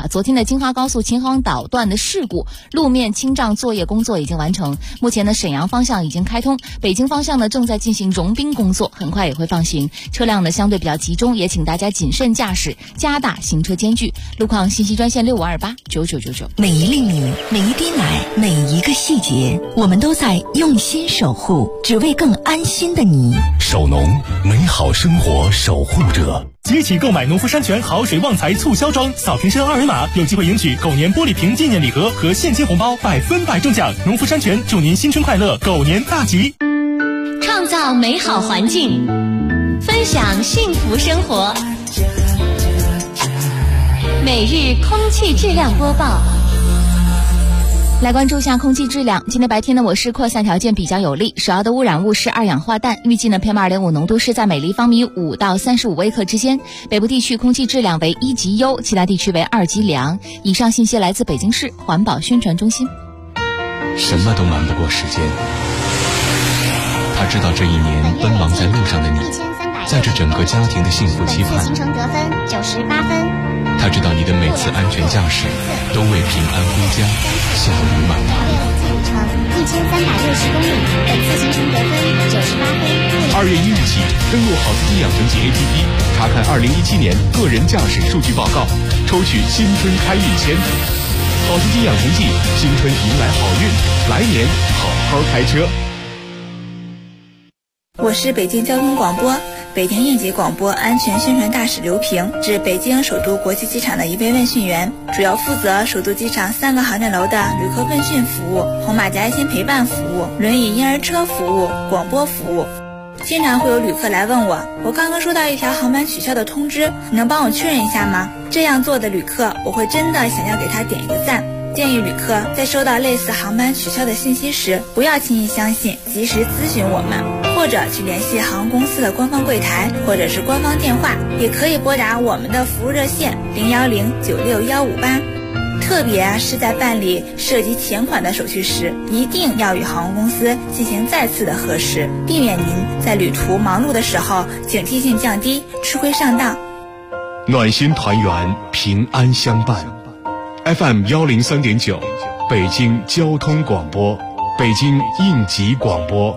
昨天的京哈高速秦皇岛段的事故路面清障作业工作已经完成，目前呢沈阳方向已经开通，北京方向呢正在进行融冰工作，很快也会放行，车辆呢相对比较集中，也请大家谨慎驾驶，加大行车间距。路况信息专线65289999。 每一粒米，每一滴奶，每一个细节，我们都在用心守护，只为更安心的你。 守农，美好生活守护者。 即起购买农夫山泉好水旺财促销装，扫瓶身二维码，有机会赢取狗年玻璃瓶纪念礼盒和现金红包，100%中奖。农夫山泉祝您新春快乐，狗年大吉！ 创造美好环境，分享幸福生活。每日空气质量播报。 来关注一下空气质量。今天白天呢，我市扩散条件比较有利，首要的污染物是二氧化氮，预计呢 PM2.5 浓度是在每立方米5到35微克之间。北部地区空气质量为1级优，其他地区为2级良。以上信息来自北京市环保宣传中心。 什么都瞒不过时间，他知道这一年奔忙在路上的你，在这整个家庭的幸福期盼。 行程得分98分。 他知道你的每次安全驾驶都为平安归家笑语满堂。 1360公里，本次行程得分98分。 2月1日起，登录好司机养成记 APP， 查看2017年个人驾驶数据报告，抽取新春开运签。好司机养成记，新春迎来好运，来年好好开车。 我是北京交通广播北京应急广播安全宣传大使刘平，是北京首都国际机场的一位问讯员，主要负责首都机场3个航站楼的旅客问讯服务、红马甲爱心陪伴服务、轮椅婴儿车服务、广播服务。经常会有旅客来问我刚刚收到一条航班取消的通知，你能帮我确认一下吗？这样做的旅客，我会真的想要给他点一个赞。建议旅客在收到类似航班取消的信息时，不要轻易相信，及时咨询我们，或者去联系航空公司的官方柜台或者是官方电话，也可以拨打我们的服务热线010-96158。特别是在办理涉及钱款的手续时，一定要与航空公司进行再次的核实，避免您在旅途忙碌的时候警惕性降低，吃亏上当。 暖心团圆，平安相伴。FM 103.9，北京交通广播，北京应急广播。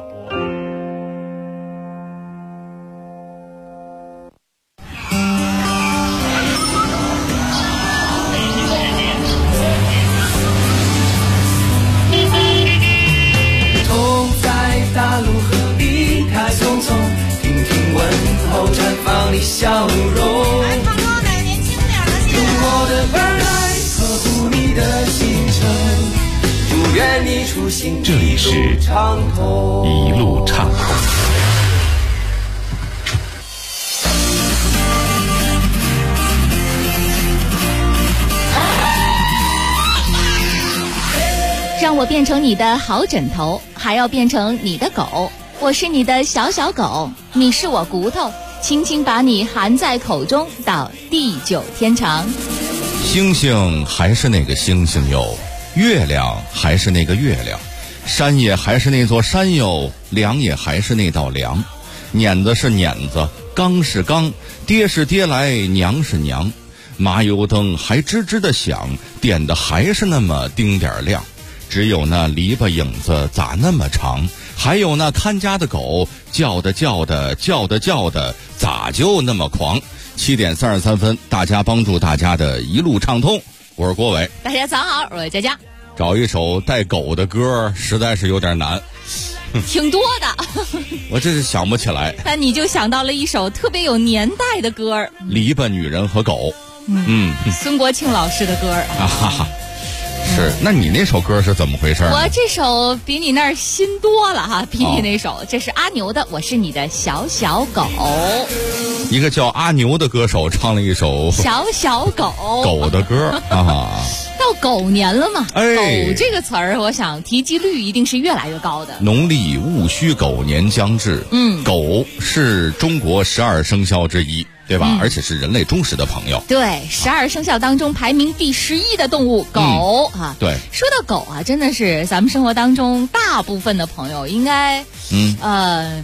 同在大陆和离开匆匆，听听问候，绽放你笑容。来，胖哥，买年轻点的先。用我的耳来呵护你的行程，祝愿你出行这里是一路畅通。 让我变成你的好枕头，还要变成你的狗。我是你的小小狗，你是我骨头，轻轻把你含在口中，到地久天长。 星星还是那个星星哟，月亮还是那个月亮，山也还是那座山哟，梁也还是那道梁，碾子是碾子，缸是缸，爹是爹来，娘是娘，麻油灯还吱吱的响，点的还是那么丁点亮。只有那篱笆影子咋那么长，还有那看家的狗叫的咋就那么狂。7点33分，大家帮助大家的一路畅通，我是郭伟。 大家早好，我是佳佳。 找一首带狗的歌实在是有点难， 挺多的我这是想不起来。 但你就想到了一首特别有年代的歌， 篱笆女人和狗。 孙国庆老师的歌啊哈哈。是，那你那首歌是怎么回事？ 我这首比你那儿新多了哈，比你那首，这是阿牛的《我是你的小小狗》。 一个叫阿牛的歌手唱了一首小小狗的歌啊。 到狗年了嘛， 狗这个词儿，我想提及率一定是越来越高的。 农历戊戌狗年将至，狗是中国12生肖之一，对吧？而且是人类忠实的朋友。 对，12生肖当中排名第11的动物狗啊。 对， 说到狗啊，真的是咱们生活当中大部分的朋友应该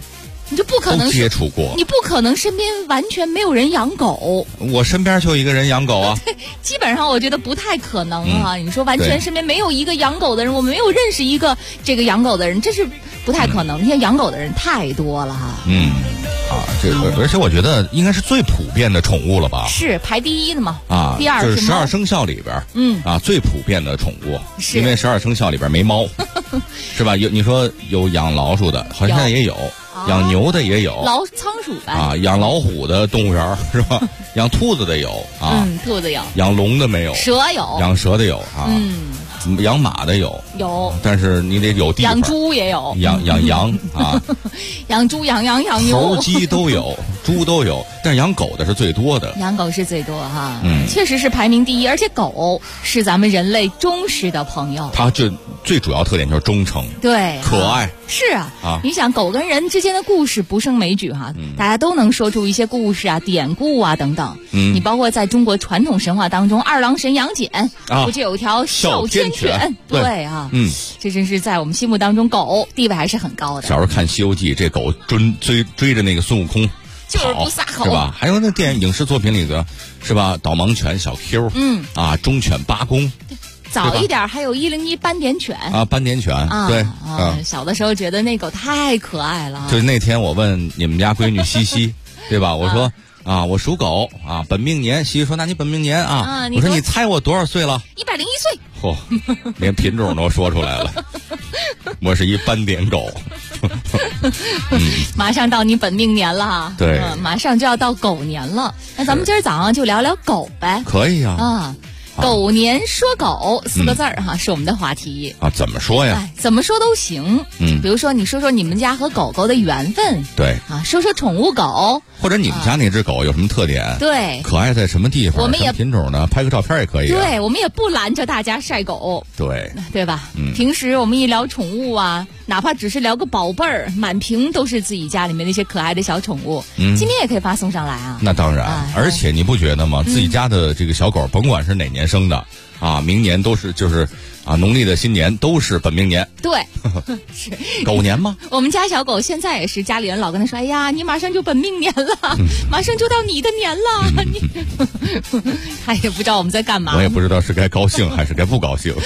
你就不可能接触过， 你不可能身边完全没有人养狗。 我身边就一个人养狗啊。 对，基本上我觉得不太可能啊。你说完全身边没有一个养狗的人，我们没有认识一个这个养狗的人，这是不太可能。现在养狗的人太多了哈。 这个而且我觉得应该是最普遍的宠物了吧？ 是排第一的嘛？ 第二就是12生肖里边，最普遍的宠物，因为12生肖里边没猫，是吧？你说有养老鼠的，好像现在也有。养牛的也有， 仓鼠呗养老虎的动物园是吧？养兔子的有兔子有， 养龙的没有， 蛇有， 养蛇的有养马的有，但是你得有地方。 养猪也有， 养羊养猪养牛， 猴鸡都有，猪都有，但是养狗的是最多的。 养狗是最多哈，确实是排名第一，而且狗是咱们人类忠实的朋友。 它就最主要特点就是忠诚， 对， 可爱。 是你想狗跟人之间的故事不胜枚举哈，大家都能说出一些故事啊、典故啊等等。你包括在中国传统神话当中，二郎神杨戬不就有条哮天犬？对这真是在我们心目当中狗地位还是很高的。 小时候看《西游记》，这狗追着那个孙悟空就是不撒口， 是吧？还有那电影视作品里的，是吧？导盲犬小 Q，忠犬八公。 早一点还有101斑点犬斑点犬对小的时候觉得那狗太可爱了。 就是那天我问你们家闺女西西，对吧？我说我属狗本命年。西西说那你本命年我说你猜我多少岁了 ？101岁。 连品种都说出来了。我是一斑点狗。 马上到你本命年了哈。 对， 马上就要到狗年了。那咱们今儿早上就聊聊狗呗。 可以狗年说狗4个字儿是我们的话题怎么说呀？ 怎么说都行。比如说你说说你们家和狗狗的缘分， 对说说宠物狗， 或者你们家那只狗有什么特点？ 对， 可爱在什么地方？ 我们也什么品种呢？拍个照片也可以。 对，我们也不拦着大家晒狗，对吧？平时我们一聊宠物哪怕只是聊个宝贝儿，满屏都是自己家里面那些可爱的小宠物。今天也可以发送上来那当然，而且你不觉得吗？自己家的这个小狗，甭管是哪年生的明年都是就是农历的新年都是本命年。 对，是狗年吗？ 我们家小狗现在也是，家里人老跟他说：“哎呀，你马上就本命年了，马上就到你的年了。你他也不知道我们在干嘛。我也不知道是该高兴还是该不高兴。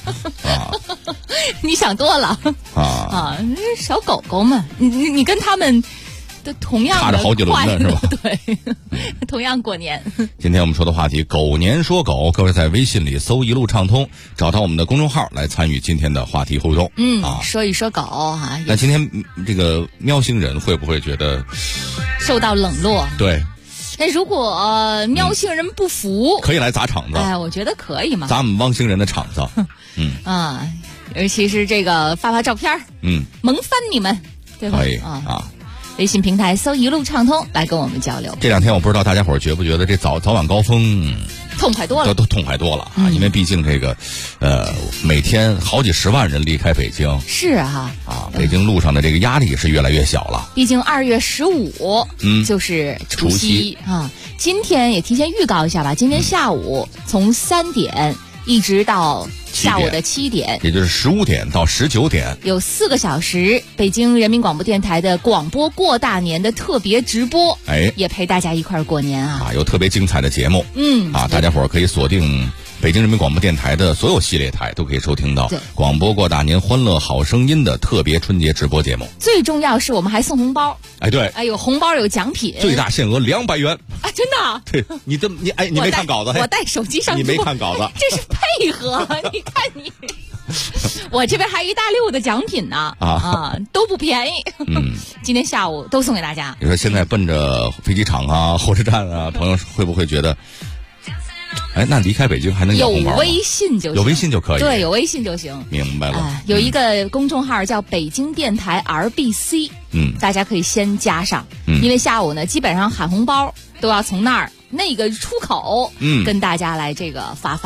你想多了小狗狗们，你跟他们的同样的踏着好几轮的是吧？ 对，同样过年。 今天我们说的话题，狗年说狗，各位在微信里搜一路畅通，找到我们的公众号来参与今天的话题互动。 说一说狗那今天这个喵星人会不会觉得受到冷落？ 对。 那如果喵星人不服， 可以来砸场子。 我觉得可以嘛， 砸我们汪星人的场子。 尤其是这个发照片萌翻你们，对吧？ 可以微信平台搜一路畅通来跟我们交流。 这两天我不知道大家伙觉不觉得这早晚高峰痛快多了， 都痛快多了因为毕竟这个每天好几十万人离开北京， 是北京路上的这个压力是越来越小了。 毕竟2月15就是除夕今天也提前预告一下吧，今天下午从3点一直到下午的7点， 也就是15点到19点， 有4个小时北京人民广播电台的广播过大年的特别直播，也陪大家一块儿过年有特别精彩的节目，大家伙可以锁定北京人民广播电台的所有系列台，都可以收听到广播过大年欢乐好声音的特别春节直播节目。 最重要是我们还送红包， 对， 有红包有奖品， 最大限额200元真的？ 对，你没看稿子？ 我带手机上， 你没看稿子？ 这是配合，你看你。我这边还一大溜的奖品呢都不便宜。今天下午都送给大家。 你说现在奔着飞机场火车站朋友会不会觉得那离开北京还能有红包吗？ 有微信就行， 有微信就可以。 对，有微信就行。 明白了。 有一个公众号叫北京电台 RBC，大家可以先加上，因为下午呢基本上喊红包都要从那个出口跟大家来这个发放。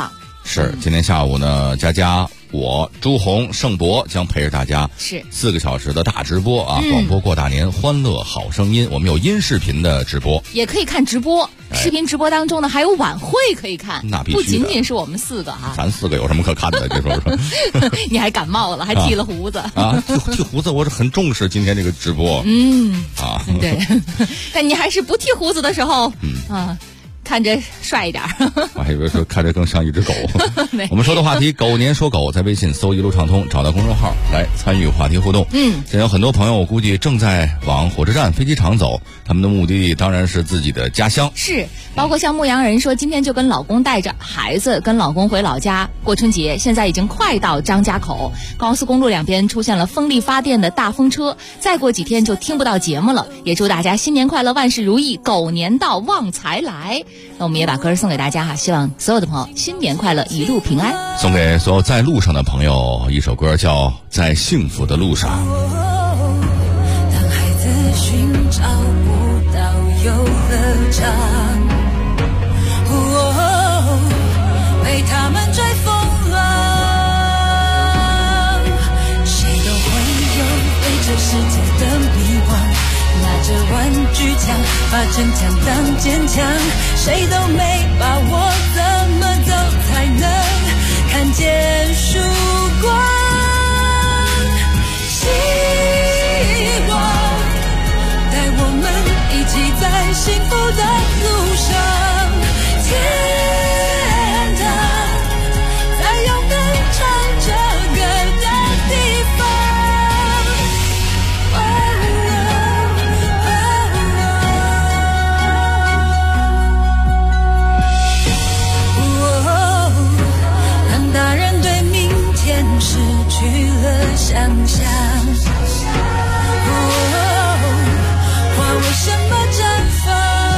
是，今天下午呢，佳佳、我、朱红、盛博将陪着大家是 4个小时的大直播啊！广播过大年，欢乐好声音。我们有音视频的直播， 也可以看直播。视频直播当中呢，还有晚会可以看， 那必须的， 不仅仅是我们4个哈。 咱4个有什么可看的？这说说。 你还感冒了，还剃了胡子啊？剃胡子，我是很重视今天这个直播。 对。但你还是不剃胡子的时候，看着帅一点。 我还以为说看着更像一只狗。我们说的话题，狗年说狗，在微信搜一路畅通，找到公众号来参与话题互动。现在有很多朋友，我估计正在往火车站、飞机场走，他们的目的地当然是自己的家乡。 是，包括像牧羊人说，今天就跟老公带着孩子跟老公回老家过春节，现在已经快到张家口，高速公路两边出现了风力发电的大风车，再过几天就听不到节目了。也祝大家新年快乐，万事如意，狗年到，旺财来。那我们也把歌送给大家哈，希望所有的朋友新年快乐，一路平安。 送给所有在路上的朋友一首歌，叫《在幸福的路上》。 当孩子寻找不到游乐场，被他们追风浪，谁都会有对这世界的迷惘，拿着玩具枪把逞强当坚强，谁都没把握怎么走才能看见曙光。希望带我们一起在幸福的路上，天堂在勇敢唱这歌的地方。当大人对明天失去了想象，花为什么绽放？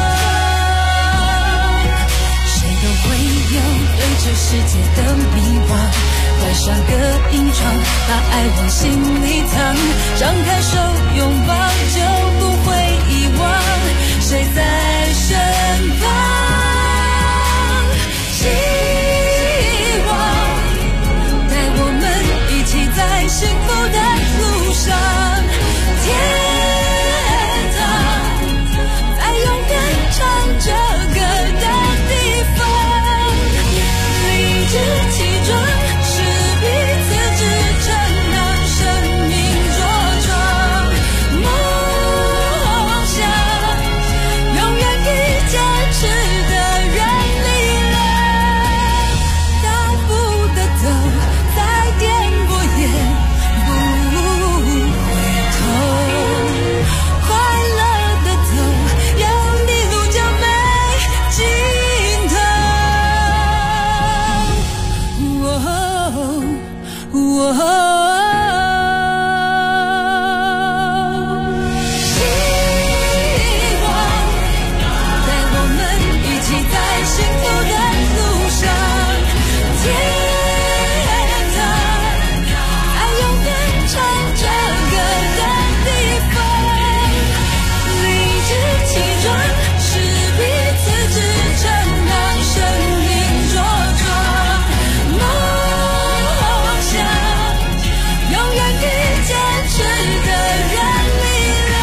谁都会有对这世界的迷惘，关上个影窗，把爱往心里藏，张开手拥抱就不会遗忘，谁在身旁？希望带我们一起在幸福的路上，天堂在勇敢唱这歌的地方，理直气壮是彼此支撑，让生命茁壮，梦想永远给坚持的人力量，大步的走再颠簸也不回头，快乐的走有你路就没尽头。希望带我们一起在幸福的路上，天堂在勇敢唱这歌的地方，理直气壮是彼此支撑，让生命茁壮，梦想永远给坚持的人力量。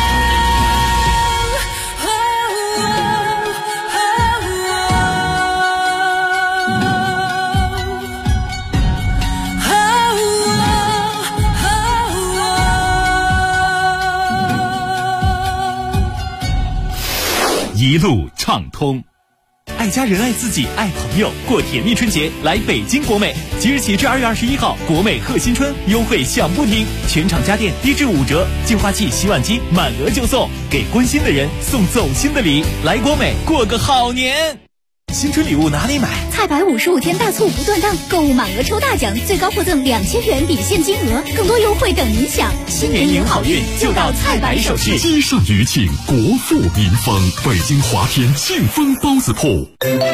一路畅通。爱家人爱自己爱朋友，过甜蜜春节来北京国美，即日起至2月21号，国美贺新春优惠享不停，全场家电低至5折，净化器、洗碗机满额就送，给关心的人送走心的礼，来国美过个好年。新春礼物哪里买？ 菜百55天大促不断档，购物满额抽大奖，最高获赠2000元抵现金额，更多优惠等您享。 新年迎好运就到菜百首饰。 积善余庆，国富民丰。北京华天庆丰包子铺。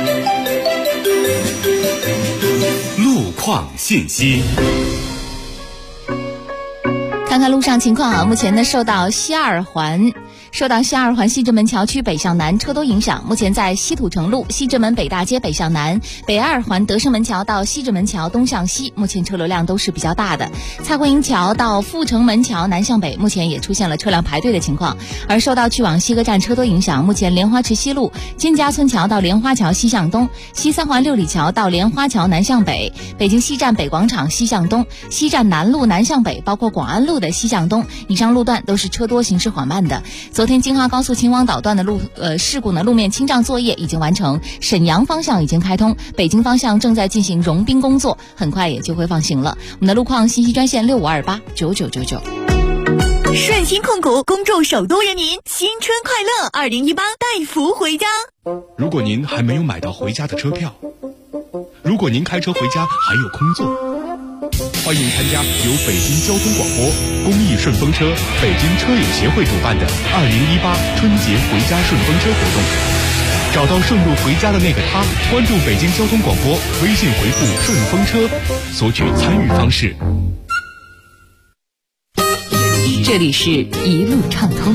路况信息。 看看路上情况啊，目前呢，受到西二环受到西二环西直门桥区北向南车多影响，目前在西土城路西直门北大街北向南、北二环德胜门桥到西直门桥东向西，目前车流量都是比较大的。蔡邝营桥到阜成门桥南向北，目前也出现了车辆排队的情况。而受到去往西河站车多影响，目前莲花池西路金家村桥到莲花桥西向东，西三环六里桥到莲花桥南向北，北京西站北广场西向东，西站南路南向北，包括广安路的西向东，以上路段都是车多行驶缓慢的。昨天京哈高速秦皇岛段的事故呢，路面清障作业已经完成，沈阳方向已经开通，北京方向正在进行融冰工作，很快也就会放行了。我们的路况信息专线65289999。 顺鑫控股恭祝首都人民新春快乐，2018带福回家。 如果您还没有买到回家的车票，如果您开车回家还有空座，欢迎参加由北京交通广播、公益顺风车、北京车友协会主办的2018春节回家顺风车活动。找到顺路回家的那个他，关注北京交通广播，微信回复顺风车，索取参与方式。 这里是一路畅通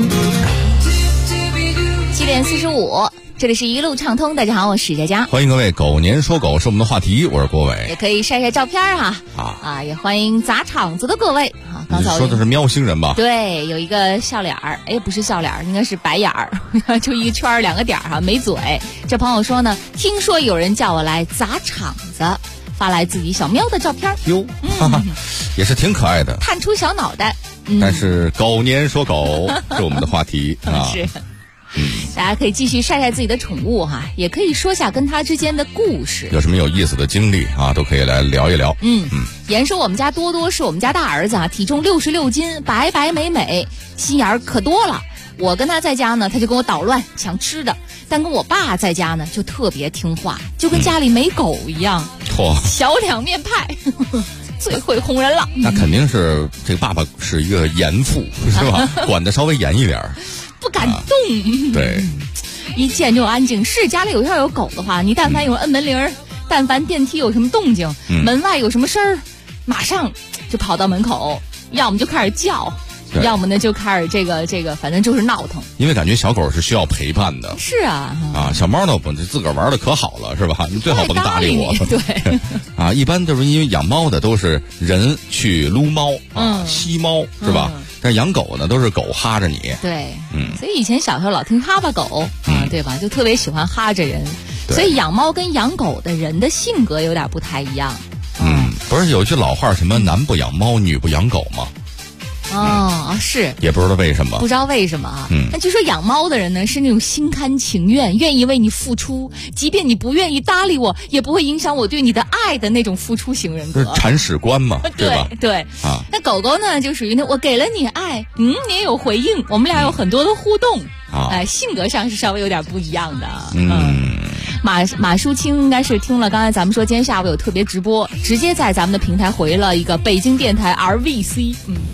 7点45，这里是一路畅通。大家好，我是佳佳， 欢迎各位。狗年说狗是我们的话题，我是郭伟。 也可以晒晒照片也欢迎砸场子的各位刚才你说的是喵星人吧？ 对，有一个笑脸儿，不是笑脸儿，应该是白眼儿，就一个圈儿两个点儿没嘴。这朋友说呢，听说有人叫我来砸场子，发来自己小喵的照片哟，也是挺可爱的， 探出小脑袋。 但是狗年说狗是我们的话题是。大家可以继续晒晒自己的宠物也可以说下跟它之间的故事， 有什么有意思的经历都可以来聊一聊。 言说我们家多多是我们家大儿子体重66斤，白白美美，心眼儿可多了。我跟他在家呢，他就跟我捣乱抢吃的，但跟我爸在家呢就特别听话，就跟家里没狗一样。小两面派最会哄人了。 那肯定是这个爸爸是一个严父是吧？管得稍微严一点， 不敢动。 对， 一见就安静。是家里要有狗的话，你但凡有人摁门铃，但凡电梯有什么动静，门外有什么声儿，马上就跑到门口，要么就开始叫，要么呢就开始这个，反正就是闹腾。 因为感觉小狗是需要陪伴的。 是小猫呢不自个儿玩的可好了是吧？你最好甭搭理我。 对一般就是因为养猫的都是人去撸猫吸猫是吧？但养狗呢都是狗哈着你。 对，所以以前小时候老听哈巴狗对吧？就特别喜欢哈着人。所以养猫跟养狗的人的性格有点不太一样。 不是有句老话什么男不养猫女不养狗吗？ 是， 也不知道为什么， 不知道为什么那据说养猫的人呢是那种心甘情愿，愿意为你付出，即便你不愿意搭理我，也不会影响我对你的爱的那种付出型人格。 铲屎官嘛，对吧？ 对那狗狗呢就属于我给了你爱，你也有回应，我们俩有很多的互动性格上是稍微有点不一样的。马淑清应该是听了刚才咱们说今天下午有特别直播，直接在咱们的平台回了一个北京电台 RVC。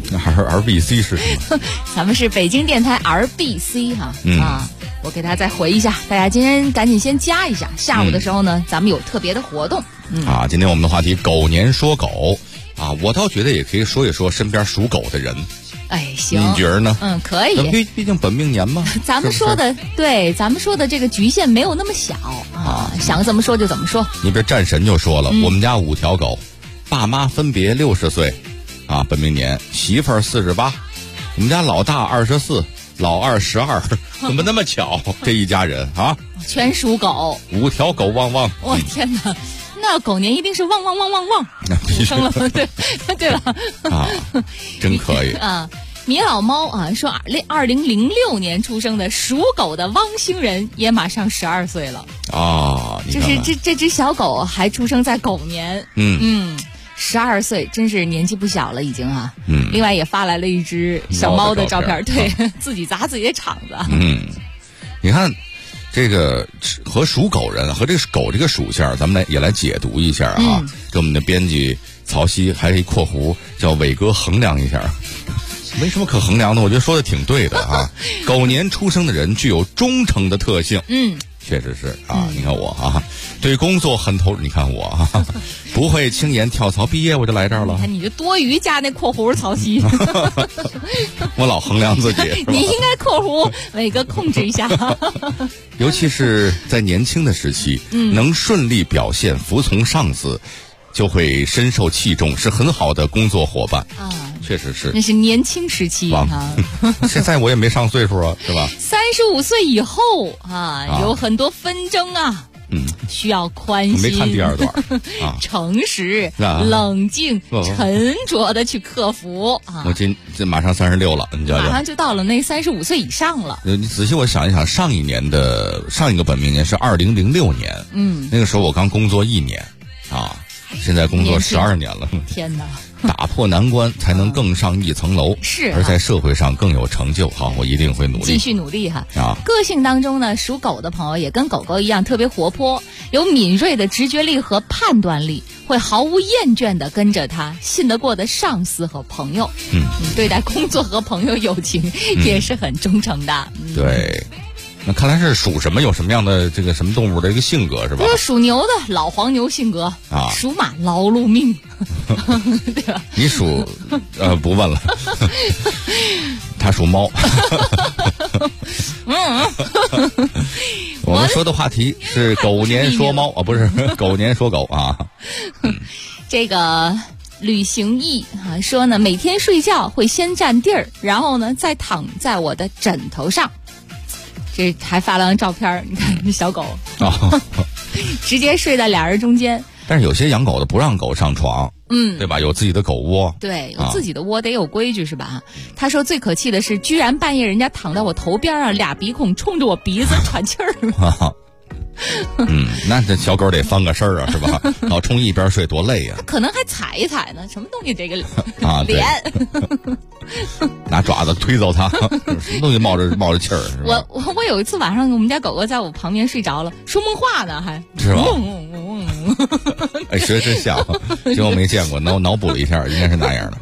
RVC 是什么？ 咱们是北京电台 RBC 我给他再回一下，大家今天赶紧先加一下，下午的时候呢咱们有特别的活动。 今天我们的话题狗年说狗我倒觉得也可以说一说身边属狗的人。 行， 你觉得呢？ 可以。 毕竟本命年嘛。 咱们说的对，咱们说的这个局限没有那么小想怎么说就怎么说。 你比如战神就说了，我们家5条狗，爸妈分别60岁本命年，媳妇儿48，我们家老大24，老二12，怎么那么巧？这一家人全属狗 ，5条狗汪汪。 我天哪！那狗年一定是汪汪汪汪汪，生了对了真可以米老猫说2006年出生的属狗的汪星人也马上12岁了就是这只小狗还出生在狗年，12岁真是年纪不小了已经另外也发来了一只小猫的照片，对自己砸自己的场子。 你看这个和属狗人和这个狗这个属性，咱们也来解读一下跟我们的编辑曹曦还有一括弧叫伟哥衡量一下。没什么可衡量的，我觉得说的挺对的狗年出生的人具有忠诚的特性， 确实是啊，你看我啊，对工作很投入。你看我啊，不会轻言跳槽，毕业我就来这儿了。 你看你这多余加那括弧槽期， 我老衡量自己。 你应该括弧伟哥控制一下。 尤其是在年轻的时期，能顺利表现、服从上司，就会深受器重，是很好的工作伙伴啊。确实是， 那是年轻时期啊。 现在我也没上岁数啊，是吧 ？35岁以后啊，有很多纷争啊。需要宽心。 没看第二段啊，诚实、冷静、沉着的去克服啊。 我这马上36了，你知道吗？ 马上就到了那35岁以上了。 你仔细我想一想，上一个本命年是2006年，那个时候我刚工作1年啊，现在工作12年了。 天哪！ 打破难关，才能更上一层楼。 是， 而在社会上更有成就。好，我一定会努力， 继续努力哈。 啊， 个性当中呢，属狗的朋友也跟狗狗一样，特别活泼，有敏锐的直觉力和判断力，会毫无厌倦的跟着他信得过的上司和朋友。对待工作和朋友友情也是很忠诚的。 对。那看来是属什么有什么样的这个什么动物的一个性格是吧？ 就是属牛的老黄牛性格啊，属马劳碌命，对吧？ 你属不问了，他属猫。我们说的话题是狗年说猫啊，不是狗年说狗啊。 这个旅行意啊说呢，每天睡觉会先占地儿，然后呢再躺在我的枕头上。这还发了张照片，你看这小狗直接睡在俩人中间。 但是有些养狗的不让狗上床，对吧？有自己的狗窝， 对，有自己的窝得有规矩是吧？他说最可气的是，居然半夜人家躺在我头边上，俩鼻孔冲着我鼻子喘气儿。 那这小狗得翻个身啊，是吧？老冲一边睡多累呀！ 可能还踩一踩呢，什么东西这个脸，拿爪子推走它，什么东西冒着气儿？ 我有一次晚上，我们家狗狗在我旁边睡着了，说梦话呢，还是吧？哎，学真像，结果没见过，脑补了一下，应该是那样的。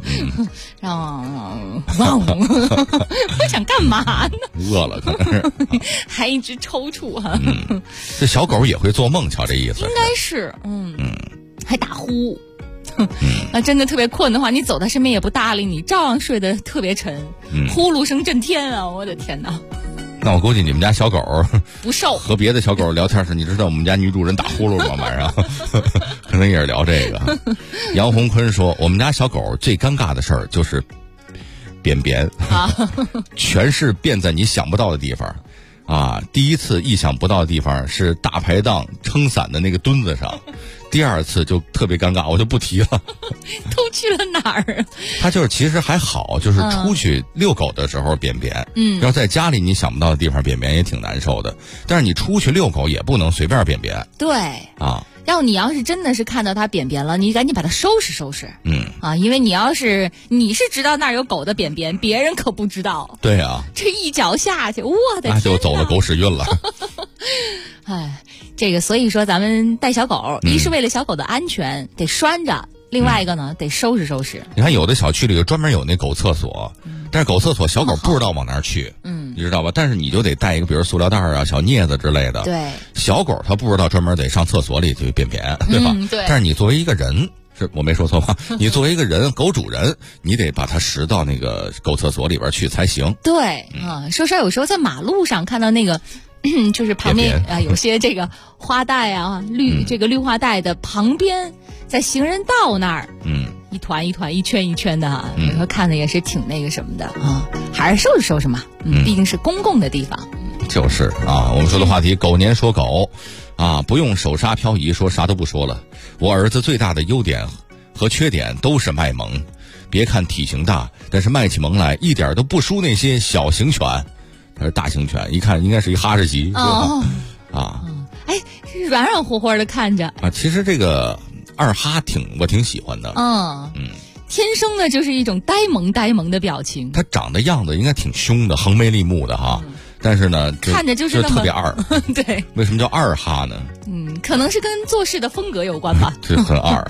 我想干嘛呢？ 饿了可能是， 还一直抽搐哈。 这小狗也会做梦，瞧这意思。 应该是，还打呼。那真的特别困的话，你走到身边也不搭理你，照样睡得特别沉，呼噜声震天啊！我的天哪！ 那我估计你们家小狗不瘦， 和别的小狗聊天时，你知道我们家女主人打呼噜吗？晚上可能也是聊这个。杨洪坤说，我们家小狗最尴尬的事儿就是便便全是便在你想不到的地方啊。第一次意想不到的地方是大排档撑伞的那个墩子上，第二次就特别尴尬，我就不提了。 都去了哪儿？ 他就是其实还好，就是出去遛狗的时候便便，要在家里你想不到的地方便便也挺难受的。但是你出去遛狗也不能随便便便。 对啊， 你要是真的是看到它便便了，你赶紧把它收拾收拾。因为你是知道那儿有狗的便便，别人可不知道。 对啊， 这一脚下去，我的天， 那就走了狗屎运了。 哎，这个所以说咱们带小狗，一是为了小狗的安全，得拴着。另外一个呢，得收拾收拾。 你看，有的小区里专门有那狗厕所，但是狗厕所小狗不知道往哪儿去，你知道吧？但是你就得带一个，比如塑料袋啊、小镊子之类的。 对， 小狗它不知道专门得上厕所里去便便，对吧？ 对。 但是你作为一个人，是我没说错吧？你作为一个人，狗主人，你得把它拾到那个狗厕所里边去才行。 对说实话，有时候在马路上看到那个。就是旁边有些这个花带啊，绿化带的旁边，在行人道那儿，一团一团、一圈一圈的哈，有时候看的也是挺那个什么的啊，还是收拾收拾嘛，毕竟是公共的地方。 就是啊，我们说的话题，狗年说狗啊，不用手刹漂移，说啥都不说了。我儿子最大的优点和缺点都是卖萌，别看体型大，但是卖起萌来一点都不输那些小型犬。它是大型犬，一看应该是一哈士奇， 哎，软软和和的看着啊。其实这个二哈我挺喜欢的， 天生的就是一种呆萌的表情。 它长的样子应该挺凶的，横眉立目的哈。但是呢， 看着就是特别二。 对， 为什么叫二哈呢？ 可能是跟做事的风格有关吧。 这很二。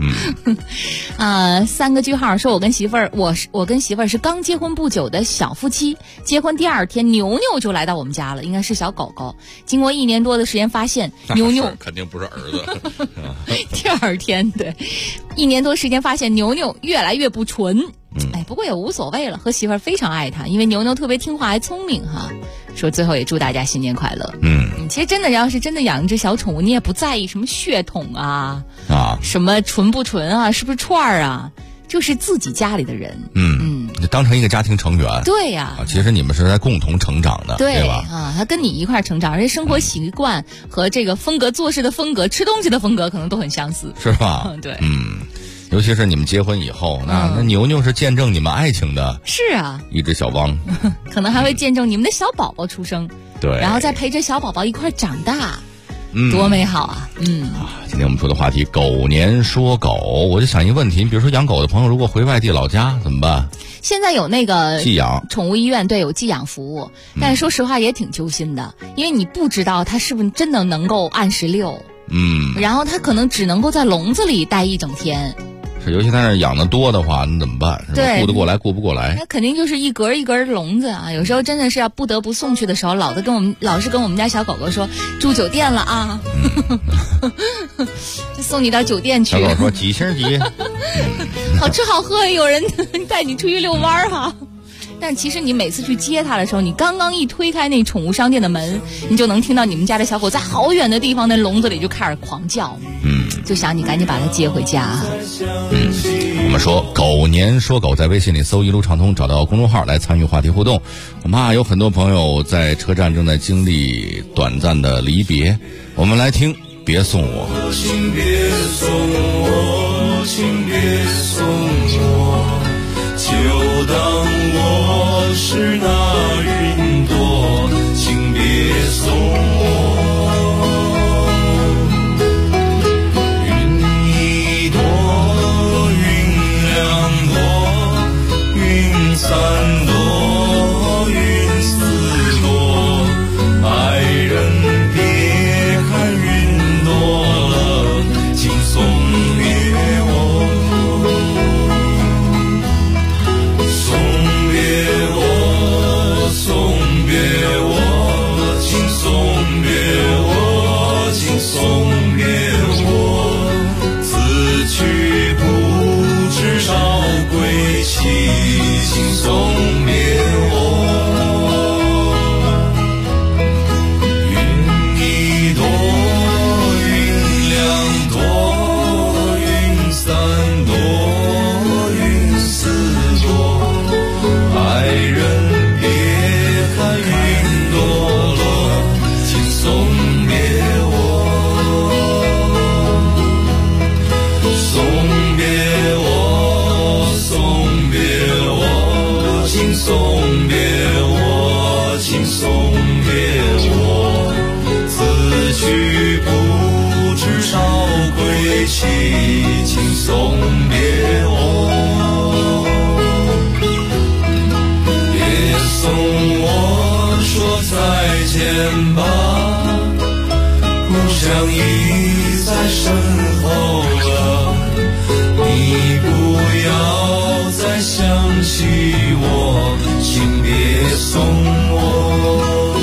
3个句号说我跟媳妇儿是刚结婚不久的小夫妻，结婚第2天牛牛就来到我们家了，应该是小狗狗。经过1年多的时间发现牛牛肯定不是儿子。 第2天对，1年多时间发现牛牛越来越不纯。不过也无所谓了，和媳妇儿非常爱他，因为牛牛特别听话还聪明哈。说最后也祝大家新年快乐。其实真的要是真的养一只小宠物，你也不在意什么血统啊，什么纯不纯啊，是不是串儿啊，就是自己家里的人。 就当成一个家庭成员。 对呀， 其实你们是在共同成长的，对吧？他跟你一块成长，而且生活习惯和这个风格、做事的风格、吃东西的风格可能都很相似， 是吧？ 对， 尤其是你们结婚以后，那牛牛是见证你们爱情的， 是啊， 一只小汪， 可能还会见证你们的小宝宝出生， 对， 然后再陪着小宝宝一块长大，多美好啊！ 今天我们说的话题狗年说狗，我就想一个问题，你比如说养狗的朋友，如果回外地老家怎么办？ 现在有那个寄养宠物医院，对，有寄养服务，但是说实话也挺揪心的，因为你不知道它是不是真的能够按时遛，然后它可能只能够在笼子里待1整天。 是，尤其在那养的多的话，你怎么办？ 对， 顾得过来，顾不过来。 那肯定就是一格一格的笼子啊！有时候真的是要不得不送去的时候，老是跟我们家小狗狗说住酒店了啊，就送你到酒店去。 小狗说几星级， 好吃好喝，有人带你出去遛弯哈。但其实你每次去接它的时候，你刚刚一推开那宠物商店的门，你就能听到你们家的小狗在好远的地方那笼子里就开始狂叫，就想你赶紧把它接回家。 我们说狗年说狗，在微信里搜一路畅通，找到公众号来参与话题互动。我们有很多朋友在车站正在经历短暂的离别，我们来听别送我。 请别送我，请别送我，就当我是那云朵，请别送我。云一朵，云两朵，云三朵，云四朵，爱人别看云多了，请送别我。送别我，自去不知少归期，请送别我。云一朵，云两朵，云三朵，云四朵，爱人别看云多了，请送别我。送别我，请送别我，自去不知少归期，请送别我。别送我，说再见吧，故乡已在身后了，你不要再想起我，请别送我，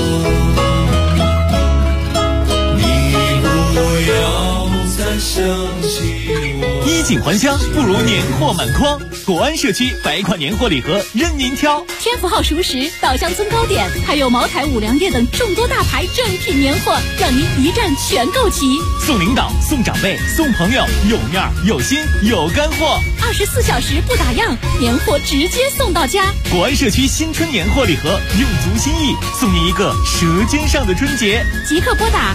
你不要再想起我。 衣锦还乡不如年货满筐，国安社区百款年货礼盒任您挑， 天府号熟食、稻香村糕点，还有茅台、五粮液等众多大牌正品年货，让您一站全购齐。 送领导、送长辈、送朋友，有面儿、有心、有干货 ，24小时不打烊，年货直接送到家。 国安社区新春年货礼盒，用足心意，送您一个舌尖上的春节。 即刻拨打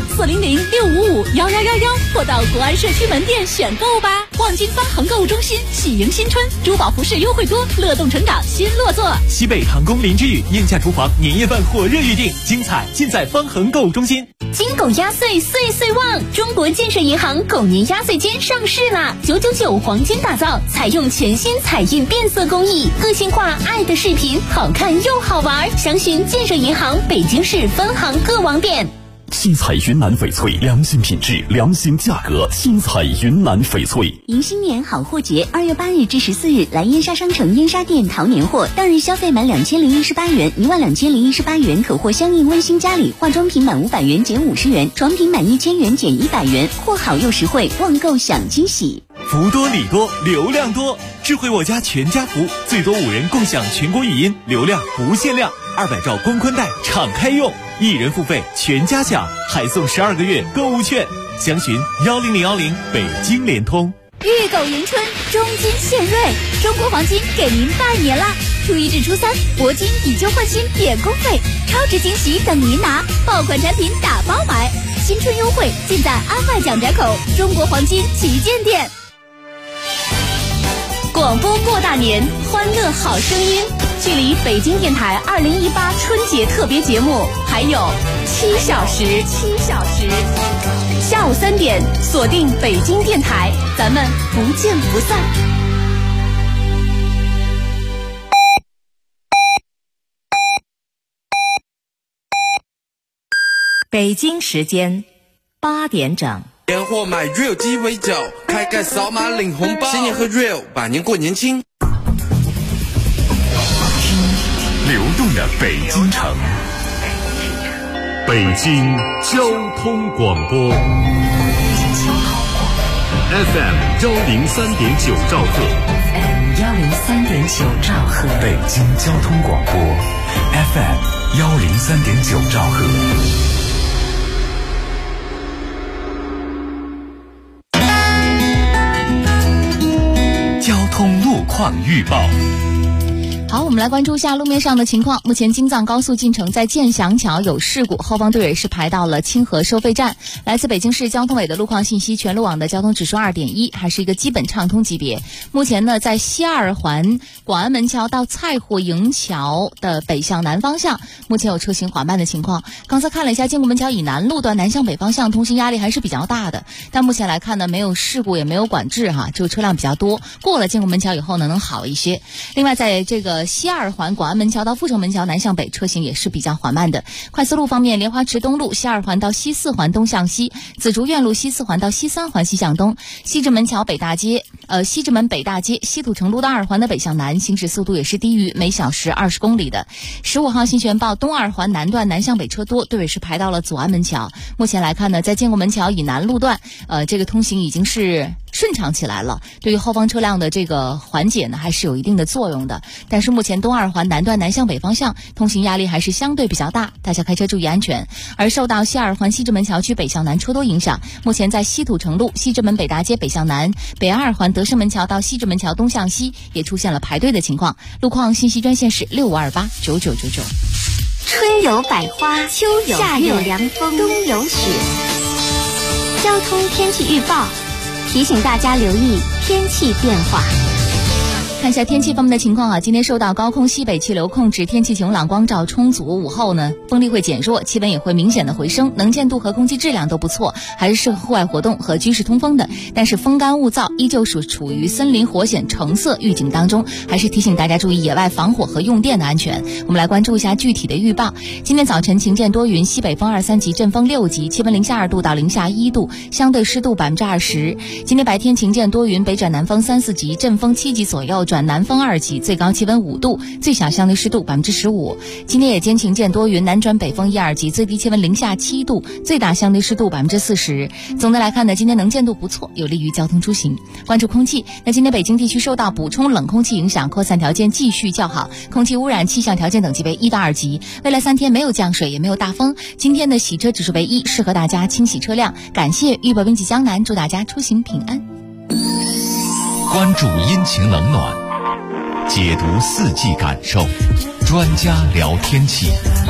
400-655-1111，或到国安社区门店选购吧。望京方恒购物中心喜迎新春，珠宝服饰优惠多，乐动成长新落座。 西北唐宫林之宇燕价厨房年夜饭火热预定，精彩尽在方恒购物中心。 金狗压岁岁岁旺，中国建设银行狗年压岁间上市啦！999黄金打造，采用全新彩印变色工艺，个性化爱的视频，好看又好玩。详询建设银行北京市分行各网点。 七彩云南翡翠，良心品质，良心价格。七彩云南翡翠。 迎新年好货节，2月8日至14日，来燕莎商城燕莎店淘年货，当日消费满2018元，12018元可获相应温馨佳礼，化妆品满500元减50元，床品满1000元减100元，货好又实惠，旺购享惊喜。 福多礼多，流量多，智慧我家全家福，最多5人共享全国语音，流量不限量，200兆光宽带敞开用，1人付费全家享，还送12个月购物券。详询10010北京联通。 预购迎春，中金献瑞，中国黄金给您拜年啦！初1至初3，铂金以旧换新免工费，超值惊喜等您拿，爆款产品打包买，新春优惠尽在安外蒋宅口中国黄金旗舰店。广播过大年，欢乐好声音，距离北京电台2018春节特别节目还有7小时。下午3点，锁定北京电台，咱们不见不散。 北京时间8点整。 年货买 Real 鸡尾酒，开盖扫码领红包，新年喝 Real， 百年过年轻。 流动的北京城，北京交通广播 FM 103.9兆赫， 103.9兆赫， 北京交通广播 FM 103.9兆赫。交通路况预报。 好，我们来关注一下路面上的情况。目前京藏高速进城在建祥桥有事故，后方队尾是排到了清河收费站。来自北京市交通委的路况信息，全路网的交通指数2.1，还是一个基本畅通级别。目前呢，在西二环广安门桥到蔡湖营桥的北向南方向，目前有车行缓慢的情况。刚才看了一下建国门桥以南路段南向北方向通行压力还是比较大的，但目前来看呢，没有事故也没有管制哈，就车辆比较多。过了建国门桥以后呢，能好一些。另外，在这个西二环广安门桥到阜成门桥南向北车行也是比较缓慢的。快速路方面，莲花池东路西二环到西四环东向西，紫竹院路西四环到西三环西向东，西直门桥北大街西直门北大街西土城路到2环的北向南，行驶速度也是低于每小时20公里的。15号新宣报东2环南段南向北车多，队尾是排到了左安门桥。目前来看呢，在建国门桥以南路段这个通行已经是顺畅起来了，对于后方车辆的这个缓解呢还是有一定的作用的。但是目前东2环南段南向北方向通行压力还是相对比较大，大家开车注意安全。而受到西2环西直门桥区北向南车多影响，目前在西土城路西直门北大街北向南，北2环德胜门桥到西直门桥东向西也出现了排队的情况。路况信息专线是65289999。 春有百花，秋有夏有凉风，冬有雪。交通天气预报提醒大家留意天气变化。 看一下天气方面的情况啊，今天受到高空西北气流控制，天气晴朗，光照充足。午后呢，风力会减弱，气温也会明显的回升，能见度和空气质量都不错，还是适合户外活动和居室通风的。但是风干物燥，依旧是处于森林火险橙色预警当中，还是提醒大家注意野外防火和用电的安全。我们来关注一下具体的预报。今天早晨晴见多云，西北风2、3级，阵风6级，气温-2度到-1度，相对湿度20%。今天白天晴见多云，北转南风3、4级，阵风7级左右转南风2级，最高气温5度，最小相对湿度15%。今天夜间晴见多云，南转北风1、2级，最低气温-7度，最大相对湿度40%。总的来看呢，今天能见度不错，有利于交通出行。关注空气，那今天北京地区受到补充冷空气影响，扩散条件继续较好，空气污染气象条件等级为1到2级。未来3天没有降水，也没有大风。今天的洗车指数为1，适合大家清洗车辆。感谢豫博冰记江南，祝大家出行平安。 关注阴晴冷暖，解读四季感受，专家聊天气。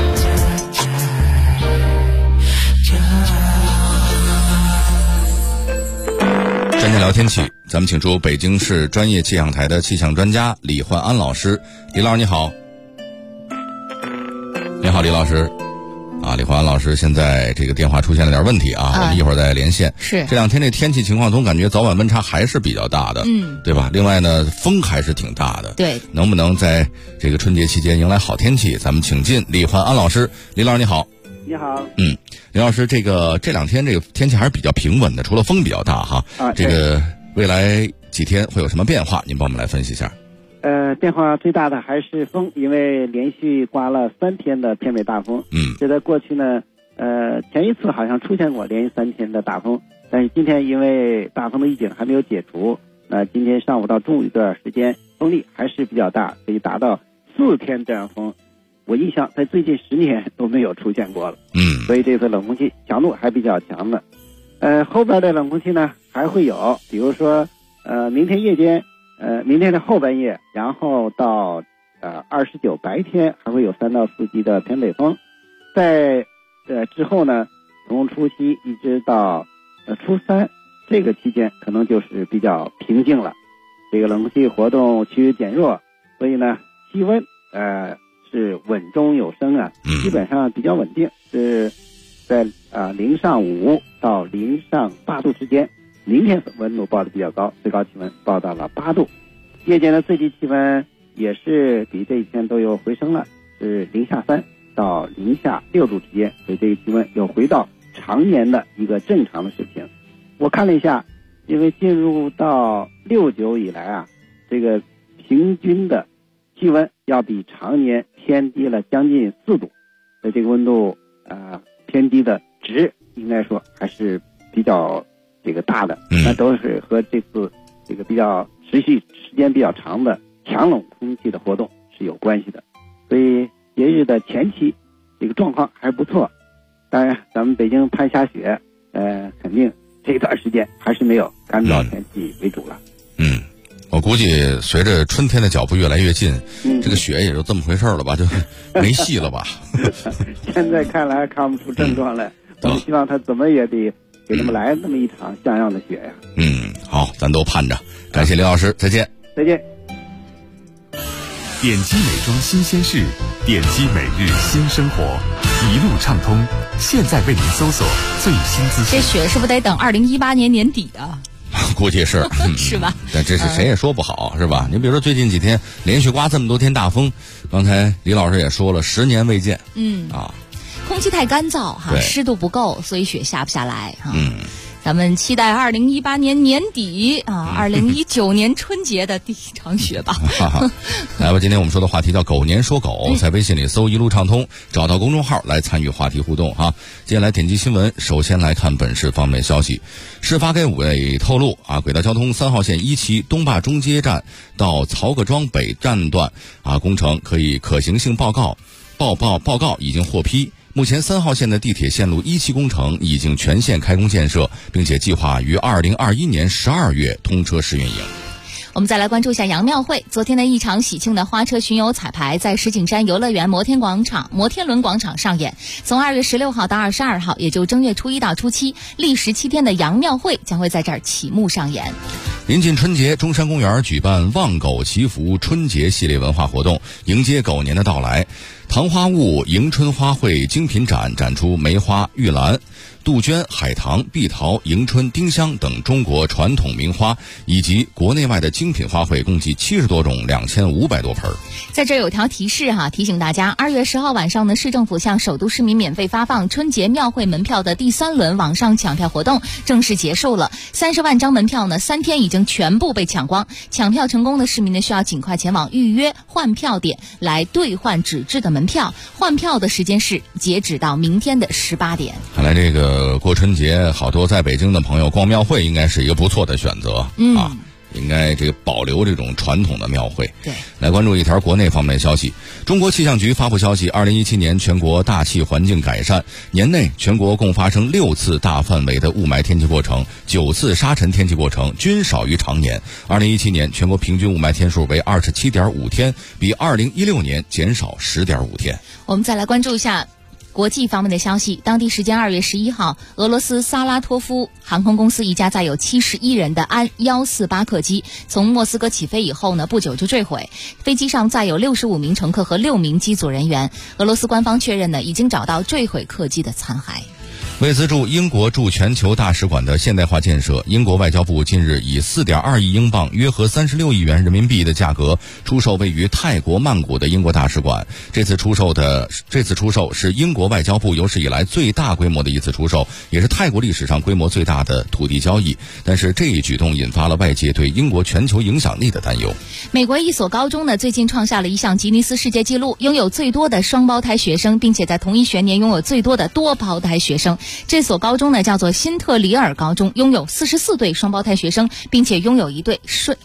专家聊天气，咱们请出北京市专业气象台的气象专家李焕安老师。李老师你好。你好，李老师。李焕安老师现在这个电话出现了点问题啊，我们一会儿再连线。 是这2天这天气情况总感觉早晚温差还是比较大的，对吧？另外呢，风还是挺大的。 对， 能不能在这个春节期间迎来好天气？咱们请进李焕安老师。李老师你好。 你好。 林老师，这两天这个天气还是比较平稳的，除了风比较大哈。这个未来几天会有什么变化？您帮我们来分析一下。 变化最大的还是风，因为连续刮了3天的偏北大风。这在过去呢，前一次好像出现过连续3天的大风，但是今天因为大风的预警还没有解除，今天上午到中午一段时间风力还是比较大，可以达到4天这样风。我印象在最近10年都没有出现过了。所以这次冷空气强度还比较强的。后边的冷空气呢还会有，比如说明天夜间，明天的后半夜，然后到29白天还会有3到4级的偏北风。在之后呢，从除夕一直到初3这个期间可能就是比较平静了，这个冷空气活动趋于减弱，所以呢气温是稳中有升啊，基本上比较稳定，是在0上5到0上8度之间。明天温度报的比较高，最高气温报到了8度。夜间的最低气温也是比这几天都有回升了，是0下3到0下6度之间，所以这个气温又回到常年的一个正常的水平。我看了一下，因为进入到6、9以来啊，这个平均的气温要比常年偏低了将近4度，所以这个温度偏低的值应该说还是比较这个大的，那都是和这次这个比较持续时间比较长的强冷空气的活动是有关系的。所以节日的前期这个状况还是不错，当然咱们北京盼下雪，肯定这段时间还是没有干燥天气为主了。 我估计随着春天的脚步越来越近，这个雪也就这么回事了吧，就没戏了吧。 现在看来看不出症状来，我们希望他怎么也得给他们来那么一场像样的雪呀。 好，咱都盼着。感谢林老师，再见。 再见。 点击美妆新鲜事，点击每日新生活，一路畅通。现在为您搜索最新资讯。 这雪是不是得等2018年年底啊？ 估计是是吧？ 但这是谁也说不好，是吧？你比如说最近几天连续刮这么多天大风，刚才李老师也说了，10年未见。 空气太干燥哈，湿度不够，所以雪下不下来哈。咱们期待2018年年底2019年春节的第一场雪吧。 来吧，今天我们说的话题叫狗年说狗，在微信里搜一路畅通，找到公众号来参与话题互动哈。接下来点击新闻，首先来看本市方面消息。市发改委透露轨道交通3号线1期东坝中街站到曹各庄北站段工程可行性报告已经获批。目前3号线的地铁线路1期工程已经全线开工建设，并且计划于2021年12月通车试运营。 我们再来关注一下杨庙会。昨天的一场喜庆的花车巡游彩排在石景山游乐园摩天轮广场上演。从2月16号到22号，也就正月初1到初7，历时7天的杨庙会将会在这儿启幕上演。 临近春节，中山公园举办望狗祈福春节系列文化活动，迎接狗年的到来。糖花坞迎春花卉精品展展出梅花、玉兰、杜鹃、海棠、碧桃、迎春、丁香等中国传统名花，以及国内外的精品花卉共计70多种，2500多盆。 在这有条提示提醒大家，2月10号晚上呢，市政府向首都市民免费发放春节庙会门票的第3轮网上抢票活动正式结束了。30万张门票呢，3天已经全部被抢光。抢票成功的市民呢，需要尽快前往预约换票点来兑换纸质的门票。换票的时间是截止到明天的18点。 看来这个过春节，好多在北京的朋友逛庙会应该是一个不错的选择应该这个保留这种传统的庙会。 对， 来关注一条国内方面消息。中国气象局发布消息，2017年全国大气环境改善年内，全国共发生6次大范围的雾霾天气过程，9次沙尘天气过程，均少于常年。2017年全国平均雾霾天数为27.5天，比2016年减少10.5天。 我们再来关注一下国际方面的消息。当地时间2月11号，俄罗斯萨拉托夫航空公司一架载有71人的安148客机从莫斯科起飞以后呢，不久就坠毁。飞机上载有65名乘客和6名机组人员。俄罗斯官方确认呢，已经找到坠毁客机的残骸。 为资助英国驻全球大使馆的现代化建设，英国外交部近日以4.2亿英镑约合36亿元人民币的价格出售位于泰国曼谷的英国大使馆。这次出售是英国外交部有史以来最大规模的一次出售，也是泰国历史上规模最大的土地交易。但是这一举动引发了外界对英国全球影响力的担忧。 美国一所高中呢，最近创下了一项吉尼斯世界纪录，拥有最多的双胞胎学生，并且在同一学年拥有最多的多胞胎学生。这所高中呢叫做辛特里尔高中，拥有44对双胞胎学生，并且拥有一对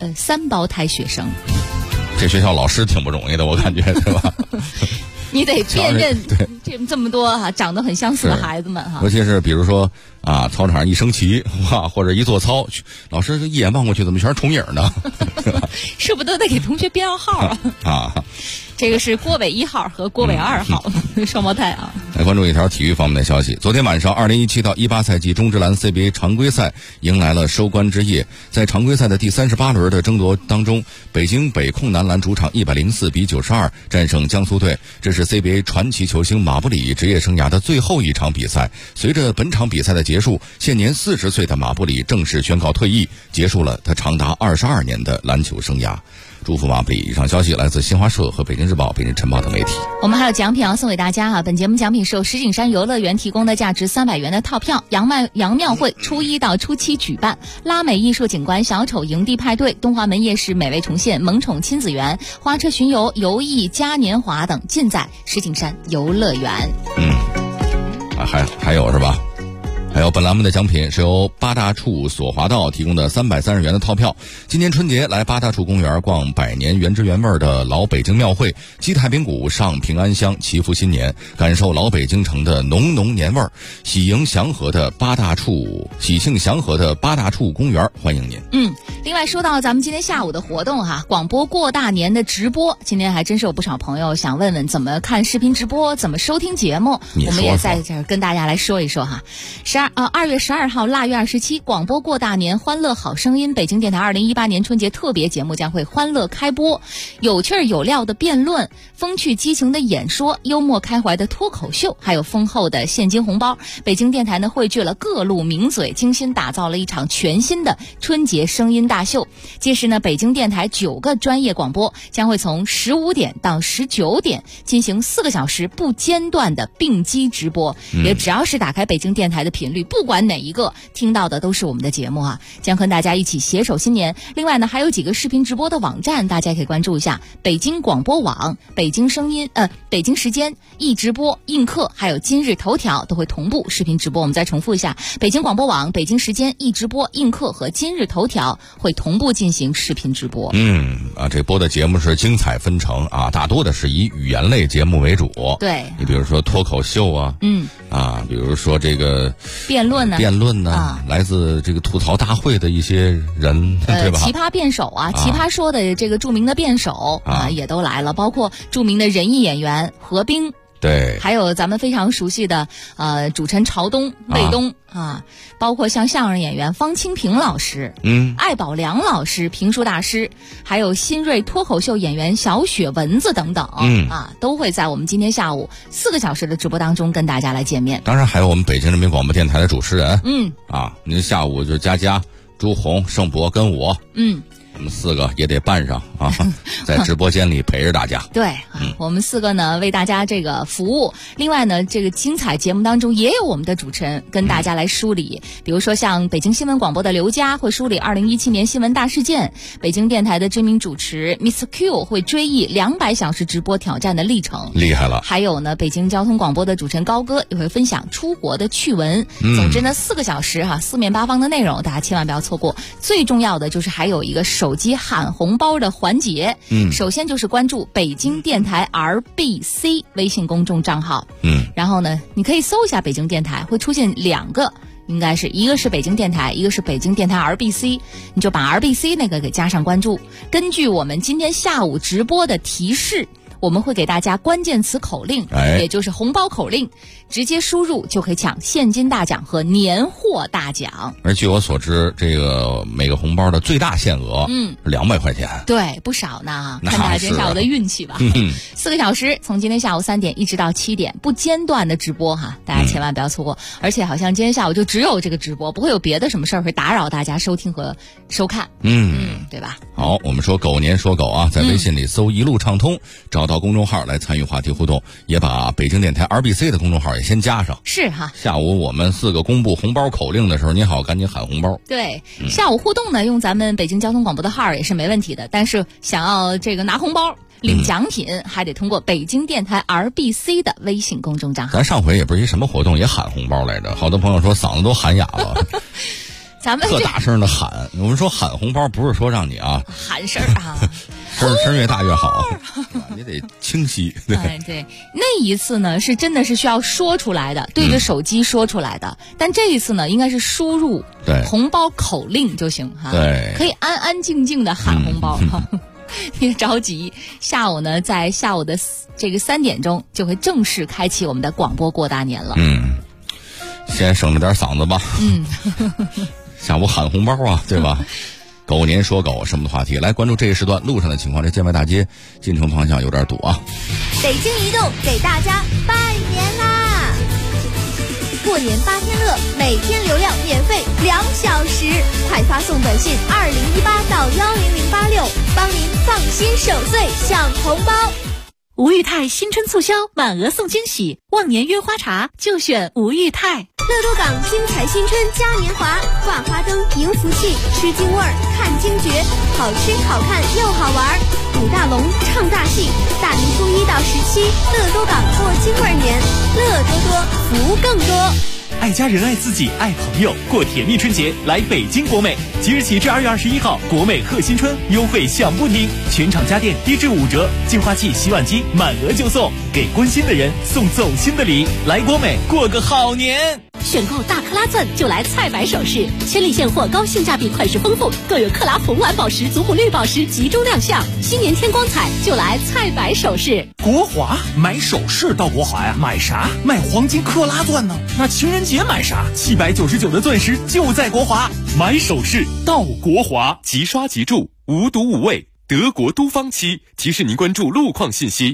3胞胎学生。 这学校老师挺不容易的，我感觉，对吧？ 你得辨认这么多长得很相似的孩子们尤其是比如说操场上一升旗或者一做操，老师一眼望过去，怎么全是重影呢？ 是不是都得给同学编号啊？这个是郭伟1号和郭伟2号双胞胎啊。 来关注一条体育方面的消息。昨天晚上2017到18赛季中职篮 CBA 常规赛迎来了收官之夜。在常规赛的第38轮的争夺当中，北京北控男篮主场104比92战胜江苏队，这是 CBA 传奇球星马布里职业生涯的最后一场比赛。随着本场比赛的结束，现年40岁的马布里正式宣告退役，结束了他长达22年的篮球生涯。祝福马布里。以上消息来自新华社和北京日报、北京晨报等媒体。 我们还有奖品要送给大家本节目奖品是由石景山游乐园提供的价值300元的套票。杨庙会初1到初7举办，拉美艺术景观、小丑营地派对、东华门夜市美味重现、萌宠亲子园、花车巡游、游艺嘉年华等，尽在石景山游乐园。 还有是吧？还有本栏目的奖品是由八大处索华道提供的330元的套票。今年春节来八大处公园逛百年原汁原味的老北京庙会，击太平鼓，上平安香，祈福新年，感受老北京城的浓浓年味儿。喜庆祥和的八大处公园欢迎您。 另外说到咱们今天下午的活动广播过大年的直播，今天还真是有不少朋友想问问怎么看视频直播，怎么收听节目，我们也在这儿跟大家来说一说2月12号腊月27，广播过大年欢乐好声音北京电台2018年春节特别节目将会欢乐开播，有趣有料的辩论，风趣激情的演说，幽默开怀的脱口秀，还有丰厚的现金红包。北京电台呢汇聚了各路名嘴，精心打造了一场全新的春节声音大秀。届时呢，北京电台9个专业广播将会从15点到19点进行4个小时不间断的并机直播，也只要是打开北京电台的频率，不管哪一个听到的都是我们的节目将和大家一起携手新年。另外呢，还有几个视频直播的网站，大家可以关注一下：北京广播网、北京声音、北京时间、易直播、映客，还有今日头条都会同步视频直播。我们再重复一下：北京广播网、北京时间、易直播、映客和今日头条会同步进行视频直播。 这播的节目是精彩纷呈大多的是以语言类节目为主。 对， 你比如说脱口秀比如说这个辩论呢来自这个吐槽大会的一些人，对吧？ 奇葩辩手奇葩说的这个著名的辩手也都来了，包括著名的人艺演员何冰。 对， 还有咱们非常熟悉的主持人朝东、卫东包括像相声演员方清平老师、艾宝良老师、评书大师，还有新锐脱口秀演员小雪蚊子等等都会在我们今天下午4个小时的直播当中跟大家来见面。 当然还有我们北京人民广播电台的主持人您下午就佳佳、朱红、盛博跟我我们4个也得办上在直播间里陪着大家。 对，我们4个呢为大家这个服务。另外呢，这个精彩节目当中也有我们的主持人跟大家来梳理，比如说像北京新闻广播的刘佳会梳理2017年新闻大事件，北京电台的知名主持 Mr. Q 会追忆200小时直播挑战的历程， 厉害了。 还有呢，北京交通广播的主持人高歌也会分享出国的趣闻。总之呢，4个小时四面八方的内容大家千万不要错过。最重要的就是还有一个手机喊红包的环节。首先就是关注北京电台 RBC 微信公众账号。然后呢，你可以搜一下北京电台，会出现2个，应该是一个是北京电台，一个是北京电台 RBC， 你就把 RBC 那个给加上关注。根据我们今天下午直播的提示， 我们会给大家关键词口令，也就是红包口令，直接输入就可以抢现金大奖和年货大奖。 而据我所知，这个每个红包的最大限额200块钱， 对，不少呢。看大家今天下午的运气吧。4个小时，从今天下午3点一直到7点，不间断的直播哈，大家千万不要错过。而且好像今天下午就只有这个直播，不会有别的什么事儿会打扰大家收听和收看。对吧？ 好，我们说狗年说狗啊，在微信里搜一路畅通，找到公众号来参与话题互动，也把北京电台 RBC 的公众号也先加上。 是哈。 下午我们4个公布红包口令的时候，您好赶紧喊红包。 对，下午互动呢，用咱们北京交通广播的号也是没问题的，但是想要这个拿红包领奖品，还得通过北京电台 RBC 的微信公众账号。 咱上回也不是一什么活动，也喊红包来着，好多朋友说嗓子都喊哑了。 咱们特大声的喊，我们说喊红包不是说让你啊喊声啊， 声越大越好，你得清晰。对， 对，那一次呢是真的是需要说出来的，对着手机说出来的，但这一次呢应该是输入红包口令就行哈， 对， 可以安安静静的喊红包哈。别着急，下午呢在下午的这个3点钟就会正式开启我们的广播过大年了。 先省着点嗓子吧。下午喊红包啊，对吧？狗年说狗，什么的话题？来关注这一时段路上的情况。这建外大街进城方向有点堵啊。 北京移动给大家拜年啦！过年8天乐，每天流量免费2小时，快发送短信2018到10086，帮您放心守岁享红包。 吴裕泰新春促销，满额送惊喜，忘年约花茶就选吴裕泰。 乐多港精彩新春嘉年华，挂花灯迎福气，吃京味儿看京绝，好吃好看又好玩，舞大龙唱大戏，大年初1到17，乐多港过京味年，乐多多福更多。 爱家人爱自己爱朋友，过甜蜜春节来北京国美，即日起至2月21号，国美贺新春优惠享不停，全场家电低至5折，净化器、洗碗机满额就送，给关心的人送走心的礼，来国美过个好年。 选购大克拉钻就来菜百首饰，千里现货，高性价比，款式丰富，更有克拉红蓝宝石、祖母绿宝石集中亮相。新年添光彩，就来菜百首饰。 国华买首饰到国华呀，买啥？买黄金克拉钻呢？那情人节买啥？799的钻石就在国华，买首饰到国华，即刷即住，无毒无味，德国都方漆。提示您关注路况信息。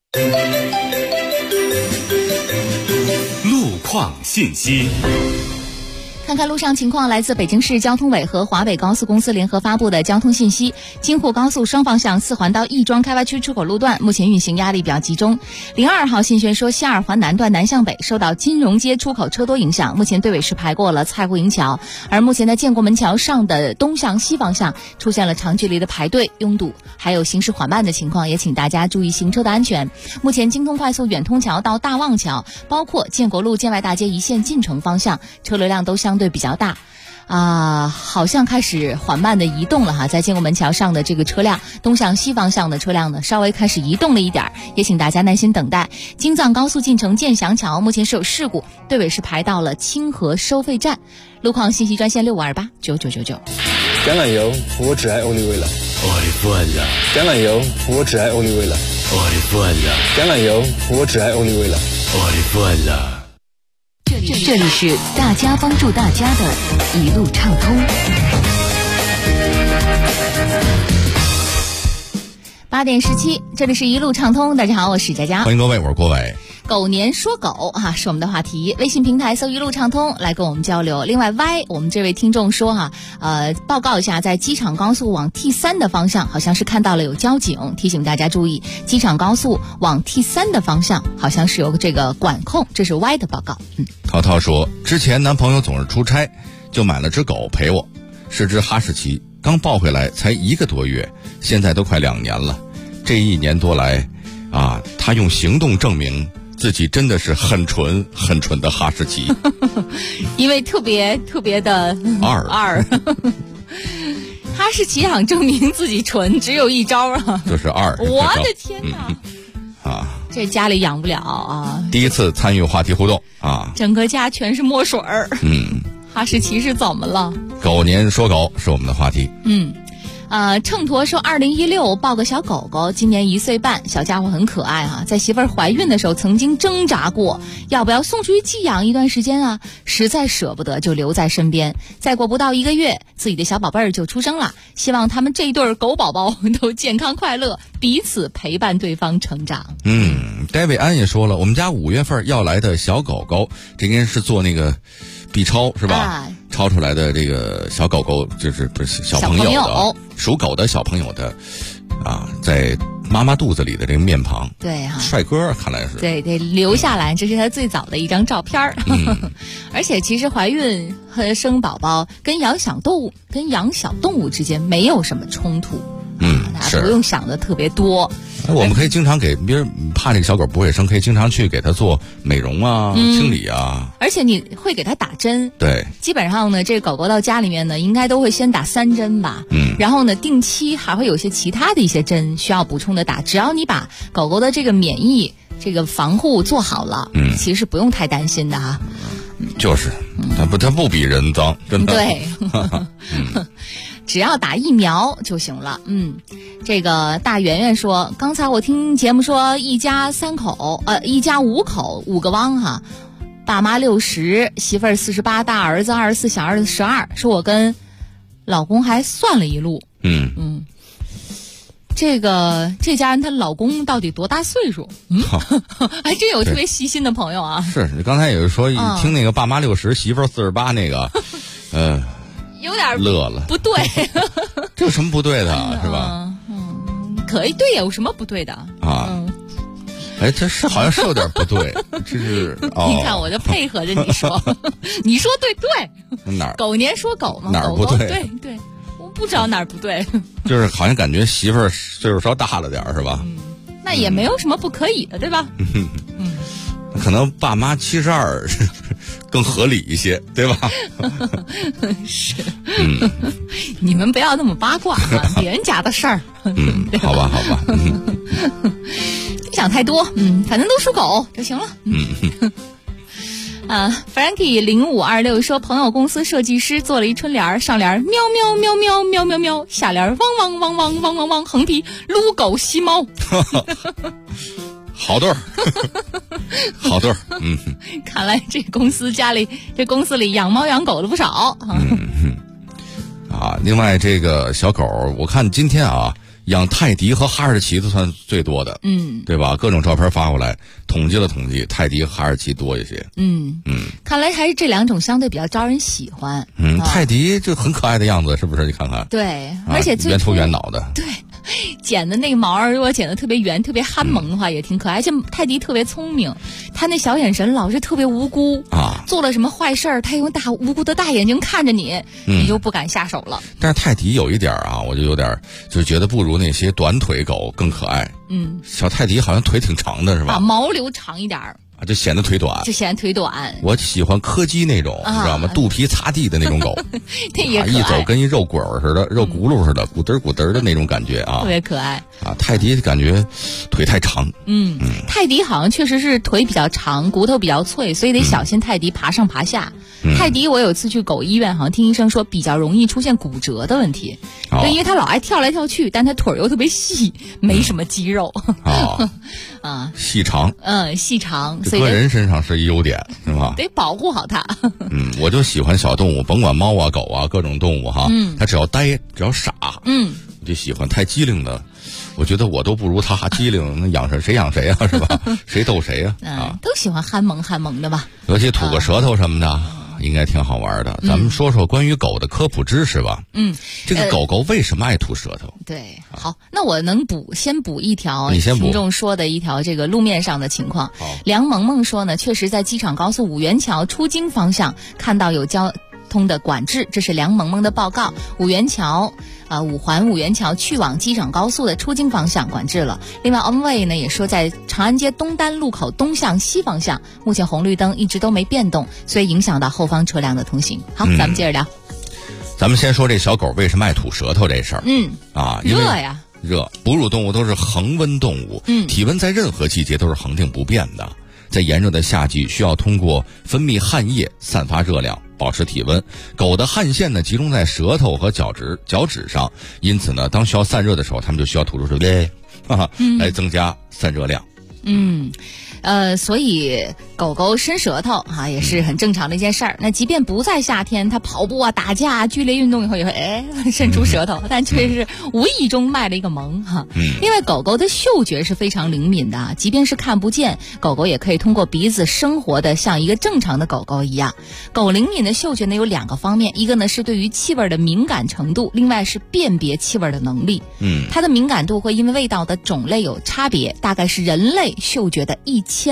路况信息。 看看路上情况，来自北京市交通委和华北高速公司联合发布的交通信息。京沪高速双方向4环到亦庄开发区出口路段目前运行压力比较集中。02号信宣说西2环南段南向北受到金融街出口车多影响，目前队尾是排过了蔡湖营桥，而目前在建国门桥上的东向西方向出现了长距离的排队拥堵，还有行驶缓慢的情况，也请大家注意行车的安全。目前京通快速远通桥到大望桥，包括建国路建外大街一线进城方向车流量都相对比较大好像开始缓慢的移动了哈，在建国门桥上的这个车辆，东向西方向的车辆呢，稍微开始移动了一点，也请大家耐心等待。京藏高速进城建祥桥目前是有事故，队尾是排到了清河收费站。路况信息专线6528999999。 橄榄油，我只爱欧丽味了。 爱饭了。 橄榄油，我只爱欧丽味了。 爱饭了。 橄榄油，我只爱欧丽味了。 爱饭了。 这里是大家帮助大家的一路畅通。 8点17，这里是一路畅通。大家好，我是佳佳， 欢迎各位，我是郭伟。 狗年说狗是我们的话题，微信平台搜一路畅通来跟我们交流。另外我们这位听众说报告一下，在机场高速往 T3 的方向好像是看到了有交警，提醒大家注意，机场高速往 T3 的方向好像是有这个管控，这是 Y 的报告。 涛涛说，之前男朋友总是出差，就买了只狗陪我，是只哈士奇，刚抱回来才1个多月，现在都快2年了。这1年多来他用行动证明自己真的是很纯很纯的哈士奇。 因为特别的二哈士奇想证明自己纯只有一招就是二。 我的天哪这家里养不了第一次参与话题互动整个家全是墨水儿。哈士奇是怎么了？ 狗年说狗是我们的话题。 秤砣说2016抱个小狗狗，今年1岁半，小家伙很可爱哈。在媳妇儿怀孕的时候曾经挣扎过，要不要送出去寄养一段时间啊？实在舍不得就留在身边。再过不到1个月，自己的小宝贝儿就出生了，希望他们这一对狗宝宝都健康快乐，彼此陪伴对方成长。 戴维安也说了，我们家5月份要来的小狗狗，这应该是做那个 B 超是吧？超出来的这个小狗狗，就是不是小朋友的属狗的小朋友的在妈妈肚子里的这个面庞， 对哈， 帅哥看来是对，得留下来，这是他最早的一张照片儿。而且其实怀孕和生宝宝跟养小动物之间没有什么冲突。大家不用想的特别多。 我们可以经常给别人，怕这个小狗不卫生，可以经常去给它做美容啊、清理啊。 而且你会给它打针， 对， 基本上呢，这狗狗到家里面呢，应该都会先打3针吧。然后呢，定期还会有些其他的一些针需要补充的打。只要你把狗狗的这个免疫这个防护做好了，其实是不用太担心的哈。 就是，它不比人脏，真的。对。 只要打疫苗就行了。这个大圆圆说，刚才我听节目说一家5口5个汪哈，爸妈60，媳妇儿48，大儿子24，小儿子12，说我跟老公还算了一路。这家人她老公到底多大岁数？还真有特别细心的朋友啊。 是你刚才也是说，一听那个爸妈60，媳妇儿48那个， 有点乐了， 不对。 这有什么不对的，是吧？ 可以，对，有什么不对的啊？ 这是好像是有点不对，这是你看，我就配合着你说，你说对， 哪儿狗年说狗嘛， 哪儿不对？ 对，我不知道哪儿不对， 就是好像感觉媳妇儿岁数稍大了点是吧？ 那也没有什么不可以的，对吧？ 可能爸妈72更合理一些，对吧？ 是，你们不要那么八卦啊，别人家的事儿。 好吧。 别想太多，反正都属狗就行了。Frankie 0526说，朋友公司设计师做了一春联，上联喵喵喵喵喵喵喵，下联汪汪汪汪汪汪汪，横批撸狗吸猫。 好对儿，好对儿。 看来这公司里养猫养狗的不少。 另外这个小狗，我看今天养泰迪和哈士奇的算最多的，对吧？各种照片发过来，统计了统计，泰迪和哈士奇多一些。 看来还是这2种相对比较招人喜欢。 泰迪就很可爱的样子，是不是？你看看。 对，而且圆头圆脑的。 对。剪的那个毛儿，如果剪的特别圆、特别憨萌的话，也挺可爱。而且泰迪特别聪明，他那小眼神老是特别无辜做了什么坏事儿，他用无辜的大眼睛看着你，你就不敢下手了。 但是泰迪有一点我就有点就是觉得不如那些短腿狗更可爱。小泰迪好像腿挺长的，是吧？ 毛留长一点儿。 就显得腿短，我喜欢柯基那种，你知道吗？肚皮擦地的那种狗，一走跟一肉滚似的、肉轱辘似的，咕嘚咕嘚的那种感觉啊， 特别可爱泰迪感觉腿太长， 泰迪好像确实是腿比较长，骨头比较脆，所以得小心泰迪爬上爬下。泰迪我有次去狗医院，好像听医生说比较容易出现骨折的问题，因为他老爱跳来跳去，但他腿又特别细，没什么肌肉。 细长， 细长， 所以搁人身上是一优点，是吧？ 得保护好它。 我就喜欢小动物，甭管猫啊、狗啊，各种动物哈，它只要呆，只要傻，我就喜欢。太机灵的，我觉得我都不如它机灵，那养谁养谁啊，是吧？谁逗谁啊？ 都喜欢憨萌的吧？ 尤其吐个舌头什么的。应该挺好玩的，咱们说说关于狗的科普知识吧。这个狗狗为什么爱吐舌头？ 对，好，那我能先补一条， 你先补。 听众说的一条这个路面上的情况。梁萌萌说呢，确实在机场高速五元桥出京方向看到有交通的管制，这是梁萌萌的报告。五环五元桥去往机场高速的出京方向管制了。另外 Onway 呢也说，在长安街东单路口东向西方向，目前红绿灯一直都没变动，所以影响到后方车辆的通行。好，咱们接着聊。 咱们先说这小狗为什么爱吐舌头这事儿。 热呀， 热。哺乳动物都是恒温动物，体温在任何季节都是恒定不变的。在炎热的夏季，需要通过分泌汗液散发热量， 保持体温。狗的汗腺呢集中在舌头和脚趾上，因此呢，当需要散热的时候，它们就需要吐出水来增加散热量。 所以狗狗伸舌头啊也是很正常的一件事儿。那即便不在夏天，它跑步啊、打架啊、剧烈运动以后也会伸出舌头，但却是无意中卖了一个萌哈。因为狗狗的嗅觉是非常灵敏的，即便是看不见，狗狗也可以通过鼻子生活的像一个正常的狗狗一样。狗灵敏的嗅觉呢有2个方面，一个呢是对于气味的敏感程度，另外是辨别气味的能力。它的敏感度会因为味道的种类有差别，大概是人类嗅觉的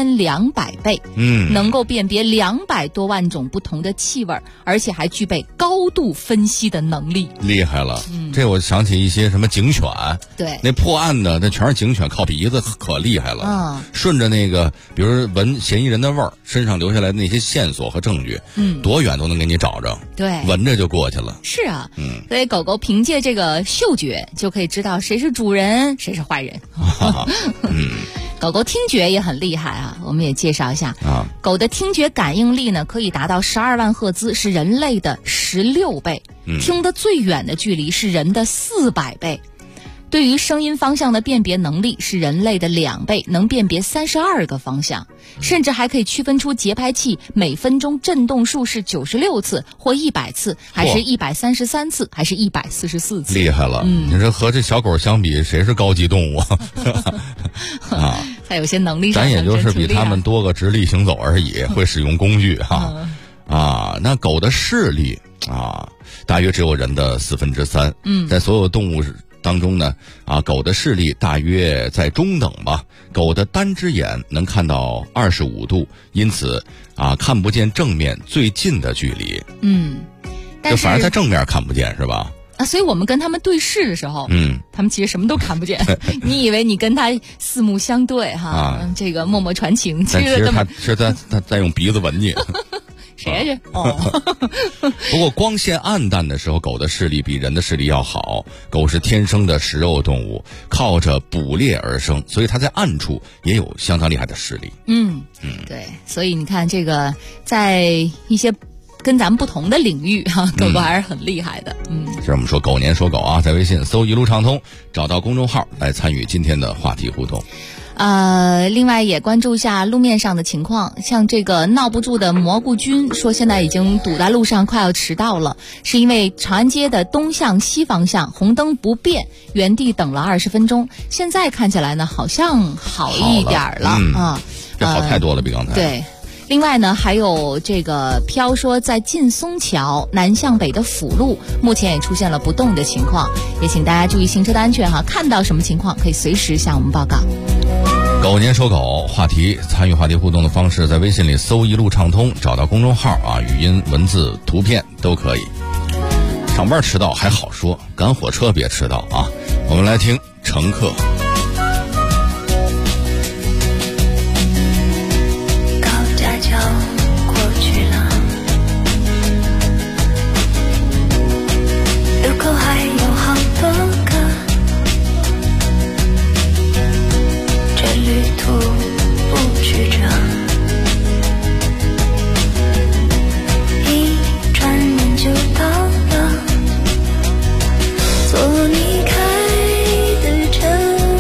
1200倍，能够辨别200多万种不同的气味，而且还具备高度分析的能力。 厉害了，这我想起一些什么警犬， 对， 那破案的那全是警犬，靠鼻子可厉害了。顺着那个，比如闻嫌疑人的味儿，身上留下来的那些线索和证据，多远都能给你找着。 对， 闻着就过去了。 是啊，所以狗狗凭借这个嗅觉就可以知道谁是主人，谁是坏人。狗狗听觉也很厉害啊，我们也介绍一下狗的听觉感应力呢可以达到12万赫兹，是人类的16倍，听得最远的距离是人的400倍。对于声音方向的辨别能力是人类的2倍，能辨别32个方向，甚至还可以区分出节拍器每分钟振动数是96次或100次，还是133次，还是144次。 厉害了，你说和这小狗相比，谁是高级动物啊？ 它有些能力上， 咱也就是比它们多个直立行走而已，会使用工具那狗的视力大约只有人的3/4。在所有动物当中呢，狗的视力大约在中等吧。狗的单只眼能看到25度，因此看不见正面最近的距离。就反而在正面看不见是吧？ 所以我们跟他们对视的时候，他们其实什么都看不见。你以为你跟他四目相对这个默默传情， 其实他是在用鼻子闻你。 谁是？ 不过光线暗淡的时候，狗的视力比人的视力要好。狗是天生的食肉动物，靠着捕猎而生，所以它在暗处也有相当厉害的视力。 对，所以你看这个在一些跟咱们不同的领域狗狗还是很厉害的。 这是我们说狗年说狗在微信搜一路畅通，找到公众号来参与今天的话题互动。 另外也关注一下路面上的情况，像这个闹不住的蘑菇君说现在已经堵在路上，快要迟到了，是因为长安街的东向西方向红灯不变，原地等了20分钟，现在看起来呢好像好一点了这好太多了，比刚才。 对。另外呢，还有这个飘说在劲松桥南向北的辅路目前也出现了不动的情况，也请大家注意行车的安全看到什么情况可以随时向我们报告。 狗年说狗话题，参与话题互动的方式在微信里搜一路畅通，找到公众号语音、文字、图片都可以。上班迟到还好说，赶火车别迟到我们来听乘客。 做你开的车。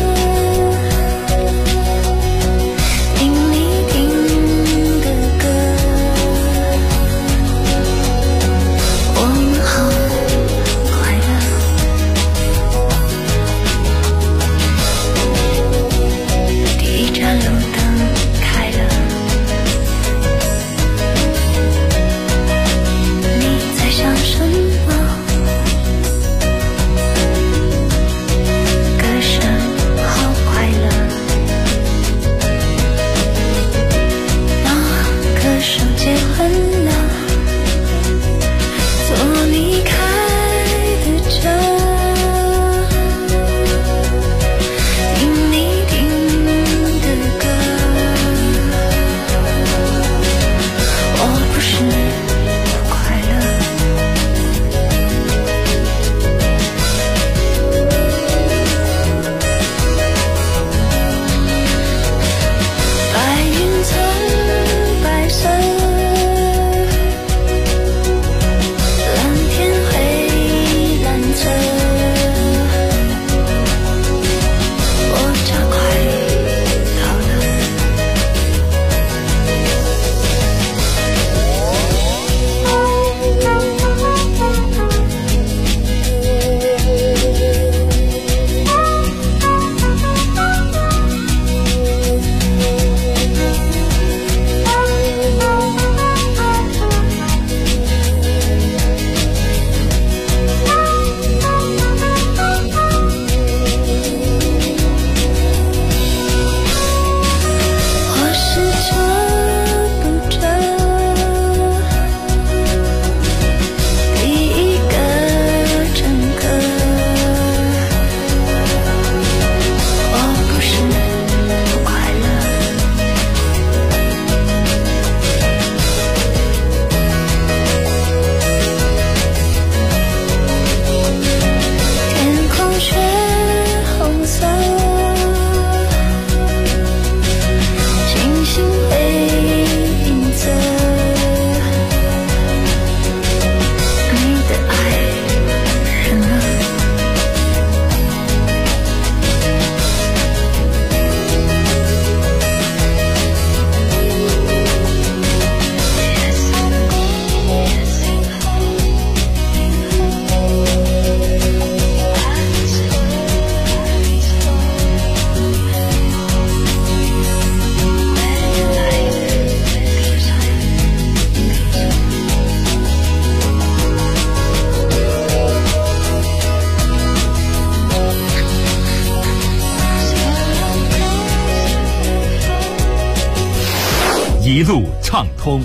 一路畅通。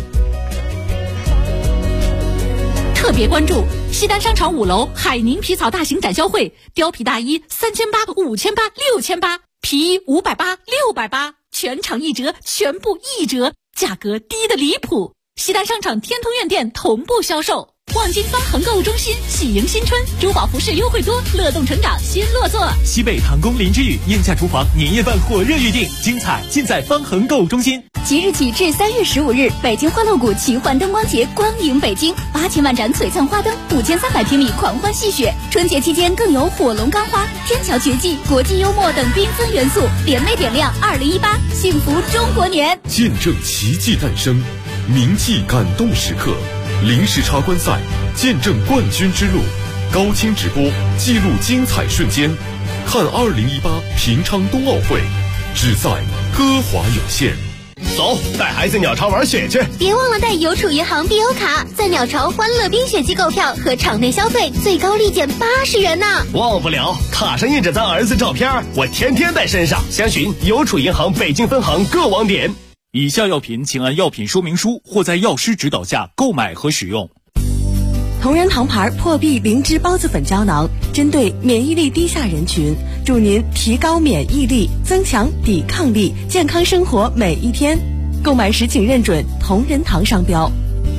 特别关注西单商场5楼海宁皮草大型展销会，貂皮大衣3800、5800、6800，皮衣580、680，全场1折，全部1折，价格低得离谱。西单商场天通苑店同步销售。望京方恒购物中心喜迎新春，珠宝服饰优惠多，乐动成长新落座。 西北唐宫林之宇宴夏厨房年夜饭火热预定，精彩尽在方恒购物中心。 即日起至3月15日，北京欢乐谷奇幻灯光节光影北京，8000万盏璀璨花灯，5300平米狂欢戏谑。春节期间更有火龙钢花、天桥绝技、国际幽默等缤纷元素，联袂点亮2018幸福中国年， 见证奇迹诞生，铭记感动时刻。零时差观赛，见证冠军之路，高清直播记录精彩瞬间，看2018平昌冬奥会，只在歌华有线。 走，带孩子鸟巢玩雪去！ 别忘了带邮储银行必优卡，在鸟巢欢乐冰雪季购票和场内消费最高立减80元呢！ 忘不了，卡上印着咱儿子照片，我天天带身上。详询邮储银行北京分行各网点。 以下药品请按药品说明书或在药师指导下购买和使用。 同仁堂牌破壁灵芝孢子粉胶囊，针对免疫力低下人群，助您提高免疫力，增强抵抗力，健康生活每一天。购买时请认准同仁堂商标。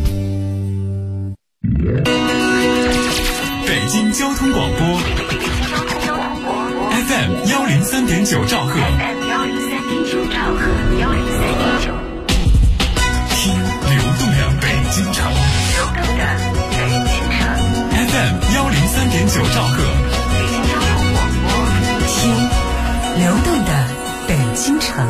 北京交通广播 FM 103.9兆赫。听流动的北京城，FM 103.9兆赫， 听流动的北京城。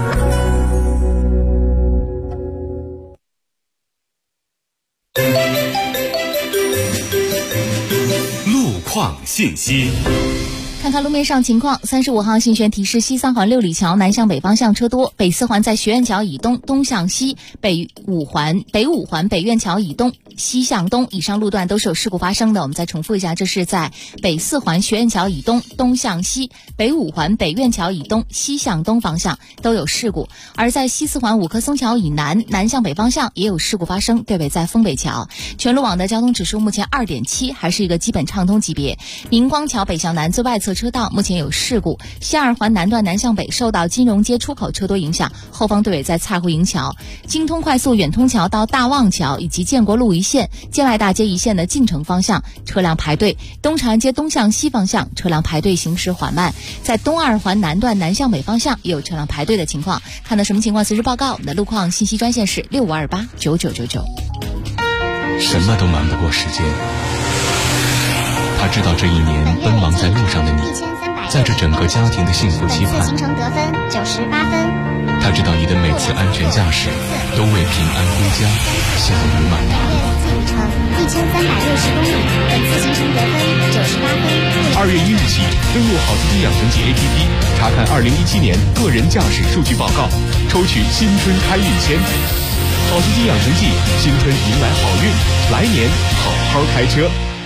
路况信息。 看看路面上情况，35号信玄提示：西三环六里桥南向北方向车多，北四环在学院桥以东东向西，北五环北院桥以东西向东，以上路段都是有事故发生的。我们再重复一下，这是在北四环学院桥以东东向西，北五环北院桥以东西向东方向都有事故。而在西四环五棵松桥以南南向北方向也有事故发生，对北在丰北桥。全路网的交通指数目前2.7，还是一个基本畅通级别。明光桥北向南最外侧车道目前有事故，西二环南段南向北受到金融街出口车多影响，后方对尾在蔡湖营桥、京通快速远通桥到大望桥以及建国路一线、建外大街一线的进城方向车辆排队，东长安街东向西方向车辆排队行驶缓慢，在东二环南段南向北方向也有车辆排队的情况。看到什么情况随时报告，我们的路况信息专线是65289999。 什么都瞒不过时间，他知道这一年奔忙在路上的你，在这整个家庭的幸福期盼。 行程得分98分。 他知道你的每次安全驾驶都为平安归家笑语满堂。 里程1360公里，本次行程得分98分。 2月1日起，登录好司机养成记 APP， 查看2017年个人驾驶数据报告，抽取新春开运签。好司机养成记，新春迎来好运，来年好好开车。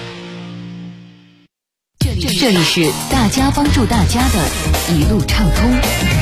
这里是大家帮助大家的一路畅通。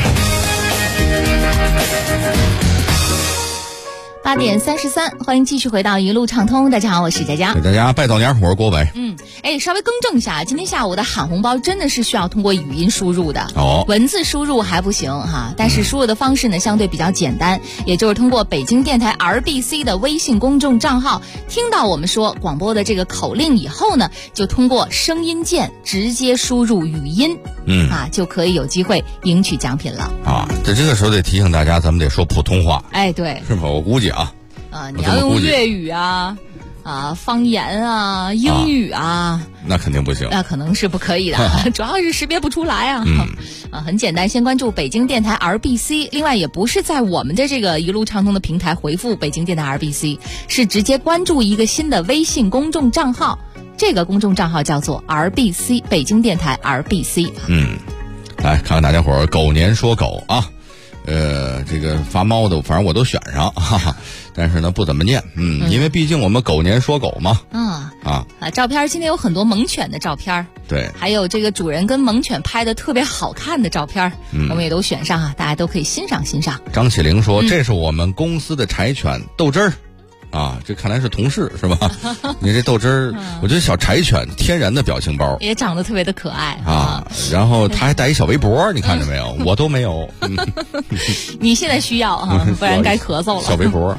8点33，欢迎继续回到一路畅通。大家好，我是佳佳。 给大家拜早年，我是郭伟。 稍微更正一下，今天下午的喊红包真的是需要通过语音输入的文字输入还不行哈，但是输入的方式呢相对比较简单，也就是通过北京电台 RBC 的微信公众账号，听到我们说广播的这个口令以后呢，就通过声音键直接输入语音，就可以有机会赢取奖品了啊。这个时候得提醒大家，咱们得说普通话。 对， 是吗？我估计你要用粤语方言英语那肯定不行， 那可能是不可以的主要是识别不出来很简单，先关注北京电台 RBC， 另外也不是在我们的这个一路畅通的平台回复北京电台 RBC， 是直接关注一个新的微信公众账号，这个公众账号叫做 RBC 北京电台 RBC。 来看看大家伙狗年说狗啊。 这个发猫的，反正我都选上，哈哈。但是呢，不怎么念，因为毕竟我们狗年说狗嘛。 照片今天有很多猛犬的照片， 对， 还有这个主人跟猛犬拍的特别好看的照片，我们也都选上啊，大家都可以欣赏欣赏。 张启玲说：“这是我们公司的柴犬豆汁儿。”这看来是同事是吧？你这豆汁儿，我觉得小柴犬天然的表情包， 也长得特别的可爱然后他还带一小围脖，你看着没有？我都没有。 你现在需要不然该咳嗽了。 小围脖。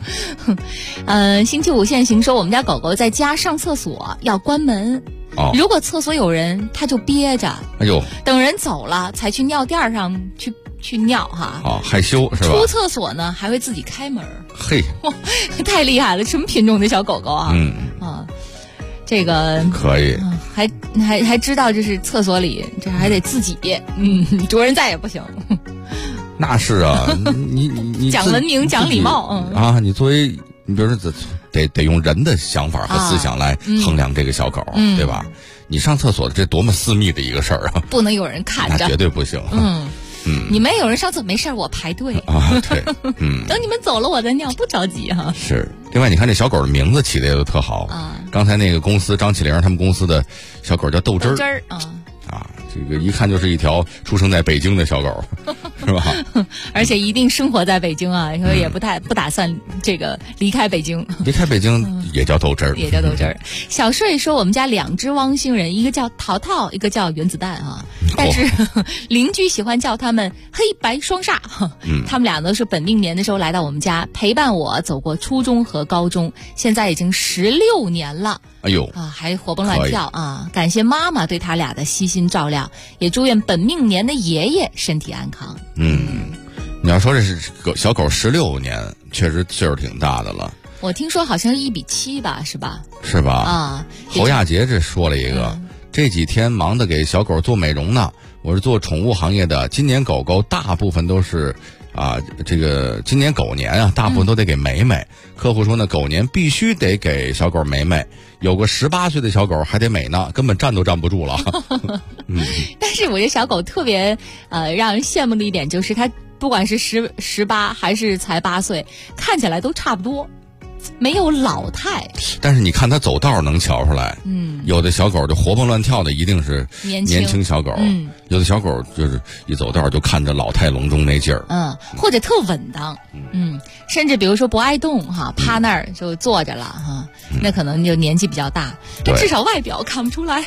星期五现行说，我们家狗狗在家上厕所要关门。如果厕所有人，它就憋着。哎呦，等人走了才去尿垫上去尿哈。 害羞是吧？ 出厕所呢还会自己开门。 嘿， 太厉害了！什么品种的小狗狗啊？这个可以， 还知道这是厕所里，这还得自己，主人在也不行。 那是啊，你讲文明讲礼貌， 你作为你比如说得用人的想法和思想来衡量这个小狗，对吧？你上厕所这多么私密的一个事儿啊！ 不能有人看着， 那绝对不行。 你们有人上厕所没事，我排队对， 等你们走了我再尿，不着急哈。 是，另外你看这小狗的名字起的也都特好刚才那个公司张启玲他们公司的小狗叫豆汁儿这个一看就是一条出生在北京的小狗，是吧？ 而且一定生活在北京啊，以后也不打算这个离开北京。 离开北京也叫豆汁儿， 也叫豆汁儿。小睡说我们家2只汪星人，一个叫淘淘，一个叫原子弹但是邻居喜欢叫他们黑白双煞。他们俩都是本命年的时候来到我们家，陪伴我走过初中和高中，现在已经16年了。 哎呦还活蹦乱跳感谢妈妈对他俩的悉心照料，也祝愿本命年的爷爷身体安康。 你要说这是小狗16年，确实岁数挺大的了。 我听说好像是1比7吧，是吧？ 是吧？侯亚杰这说了一个，这几天忙着给小狗做美容呢。我是做宠物行业的，今年狗狗大部分都是这个今年狗年大部分都得给美美。客户说呢，狗年必须得给小狗美美，有个18岁的小狗还得美呢，根本站都站不住了。 但是我这小狗特别让人羡慕的一点就是，它不管是18还是才8岁，看起来都差不多。没有老态， 但是你看它走道能瞧出来。有的小狗就活蹦乱跳的，一定是年轻小狗。有的小狗就是一走道就看着老态龙钟那劲儿。 或者特稳当。甚至比如说不爱动趴那儿就坐着了那可能就年纪比较大，但至少外表看不出来。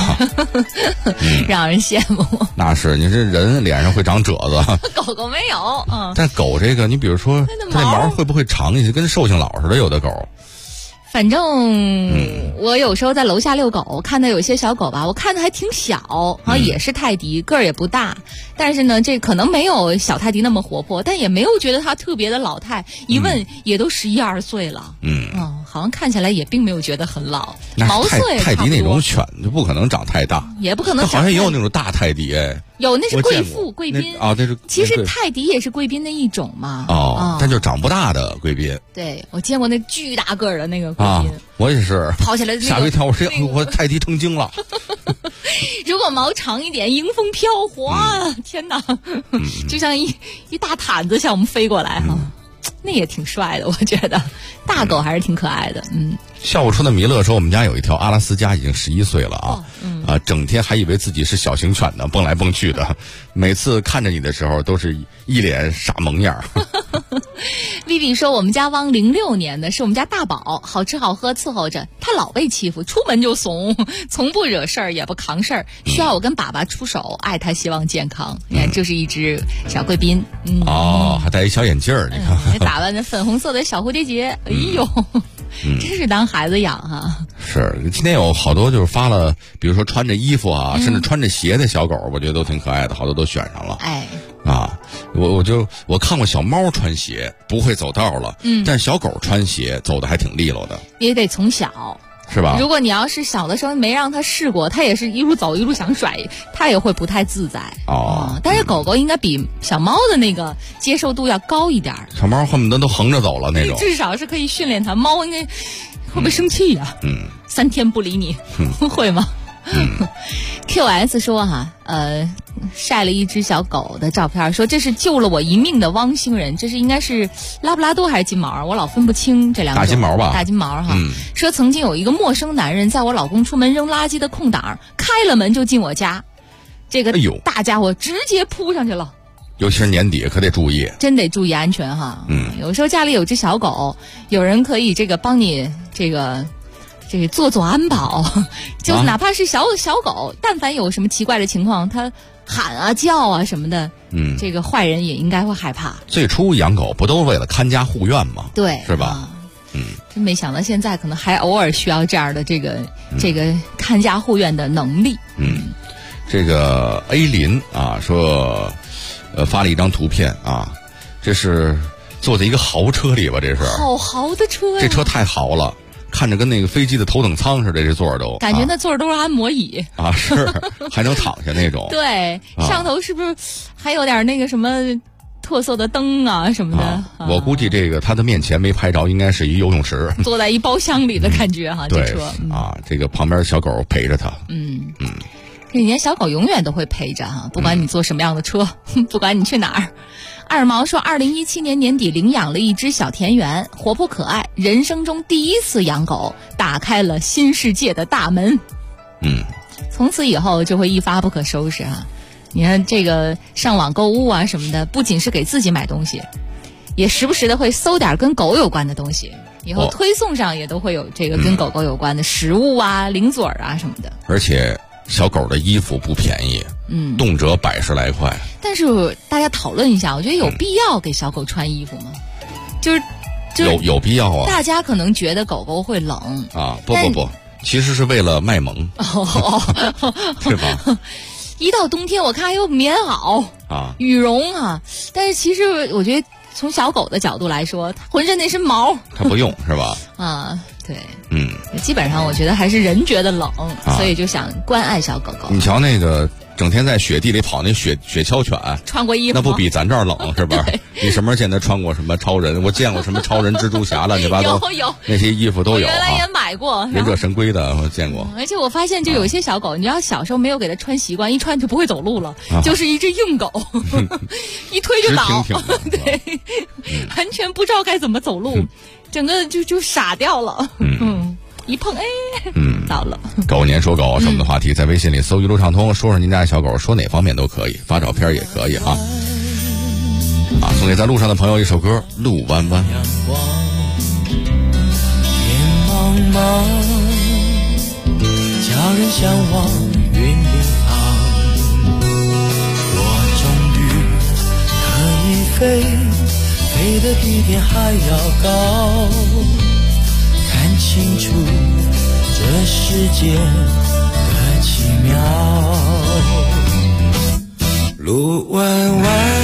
让人羡慕。 那是，你这人脸上会长褶子， 狗狗没有。 但狗这个，你比如说它那毛会不会长一些，跟寿星老似的？有的狗， 反正我有时候在楼下遛狗，看到有些小狗吧，我看着还挺小，也是泰迪，个儿也不大，但是呢，这可能没有小泰迪那么活泼，但也没有觉得它特别的老态。一问也都11、12岁了，好像看起来也并没有觉得很老。毛色也泰迪那种犬就不可能长太大， 也不可能长太大。 好像也有那种大泰迪有，那是贵妇贵宾那是。 其实泰迪也是贵宾的一种嘛。 但就长不大的贵宾。 对，我见过那巨大个儿的那个贵宾。 我也是跑起来吓我一跳，我泰迪成精了。 如果毛长一点，迎风飘，天哪，就像一大毯子向我们飞过来那也挺帅的，我觉得大狗还是挺可爱的。 下午出的弥勒说，我们家有一条阿拉斯加，已经11岁了整天还以为自己是小型犬呢，蹦来蹦去的，每次看着你的时候都是一脸傻萌样。 丽丽说，我们家汪06年的，是我们家大宝，好吃好喝伺候着，他老被欺负，出门就怂，从不惹事儿也不扛事儿，需要我跟爸爸出手，爱他希望健康。你看，就是一只小贵宾。 还戴一小眼镜儿，你看， 还打扮着粉红色的小蝴蝶结，哎呦，真是当孩子养是，今天有好多就是发了，比如说穿着衣服甚至穿着鞋的小狗，我觉得都挺可爱的，好多都选上了。我看过小猫穿鞋不会走道了，但是小狗穿鞋走的还挺利落的。 也得从小。 是吧？ 如果你要是小的时候没让它试过，它也是一路走一路想甩，它也会不太自在。但是狗狗应该比小猫的那个接受度要高一点。 小猫恨不得都横着走了那种。 至少是可以训练它。猫应该会不会生气呀？3天不理你，会吗？ QS 说哈，晒了一只小狗的照片，说这是救了我一命的汪星人，这是应该是拉布拉多还是金毛，我老分不清这两种。 大金毛吧， 大金毛哈。说曾经有一个陌生男人在我老公出门扔垃圾的空档开了门就进我家，这个大家伙直接扑上去了。 尤其是年底可得注意， 真得注意安全哈。有时候家里有只小狗，有人可以这个帮你这个做安保，就是哪怕是小狗，但凡有什么奇怪的情况，它喊啊叫啊什么的，这个坏人也应该会害怕。 最初养狗不都是为了看家护院吗？ 对， 是吧？ 真没想到现在可能还偶尔需要这样的这个看家护院的能力。 这个 A 林啊说，发了一张图片啊，这是坐在一个豪车里吧？这是好豪的车呀！ 这车太豪了。看着跟那个飞机的头等舱似的，这座儿都感觉那座儿都是按摩椅啊，是还能躺下那种。 对，上头是不是还有点那个什么特色的灯啊什么的？ 我估计这个他的面前没拍着，应该是一游泳池， 坐在一包厢里的感觉哈。 对， 这车这个旁边小狗陪着他。 这年小狗永远都会陪着哈，不管你坐什么样的车，不管你去哪儿。二毛说，2017年年底领养了一只小田园，活泼可爱，人生中第一次养狗，打开了新世界的大门。从此以后就会一发不可收拾哈。你看这个上网购物啊什么的，不仅是给自己买东西，也时不时的会搜点跟狗有关的东西。以后推送上也都会有这个跟狗狗有关的食物啊、零嘴啊什么的。 而且小狗的衣服不便宜，动辄100、10来块。 但是大家讨论一下，我觉得有必要给小狗穿衣服吗？就是有必要啊。 大家可能觉得狗狗会冷啊，不，其实是为了卖萌，对吧？ 一到冬天，我看还有棉袄啊、 羽绒啊，但是其实我觉得从小狗的角度来说，它浑身那身毛， 它不用是吧？ 啊，对，基本上我觉得还是人觉得冷，所以就想关爱小狗狗。 你瞧那个整天在雪地里跑那雪橇犬， 穿过衣服那不比咱这儿冷是吧？你什么时候见他穿过什么超人？我见过什么超人、蜘蛛侠乱七八糟， 有那些衣服都有。 原来也买过忍者神龟的我见过。 而且我发现就有些小狗，你要小时候没有给它穿习惯，一穿就不会走路了，就是一只硬狗，一推就倒，对，完全不知道该怎么走路，整个就傻掉了。一碰，到了。 狗年说狗什么的话题，在微信里搜一路畅通，说说您家的小狗，说哪方面都可以，发照片也可以啊。送给在路上的朋友一首歌《路弯弯》。 天茫茫，叫人向往云领航。我终于可以飞，飞得比天还要高。看清楚这世界的奇妙，路弯弯，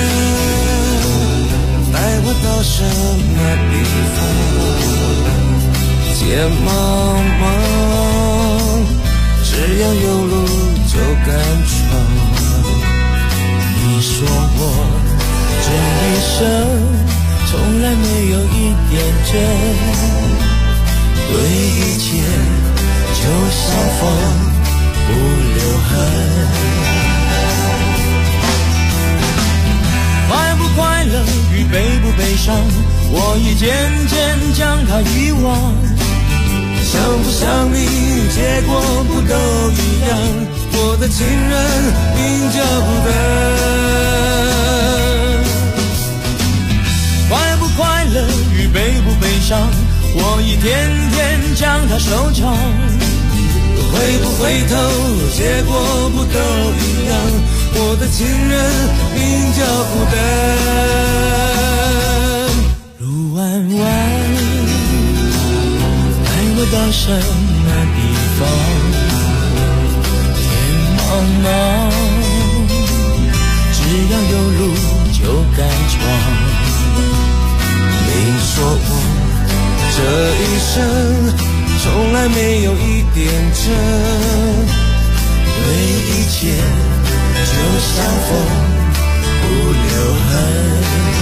带我到什么地方？街茫茫，只要有路就敢闯。你说我这一生从来没有一点真，对一切就像风不留痕。快不快乐与悲不悲伤，我已渐渐将它遗忘。想不想你，结果不都一样？我的情人命就不等。快不快乐与悲不悲伤，我一天天将它收藏。回不回头，结果不都一样？我的情人命就不等。路弯弯，带我到什么地方？天茫茫，只要有路就敢闯。你说我这一生从来没有一点真，对一切就像风不留痕。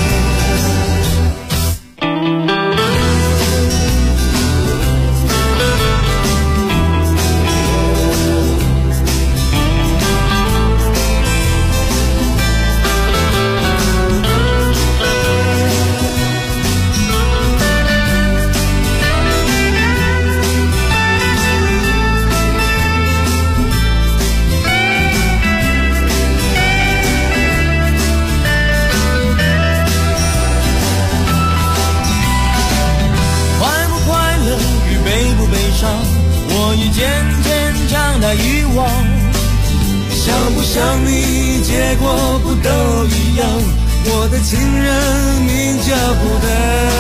像你，结果不都一样？我的情人名叫不得。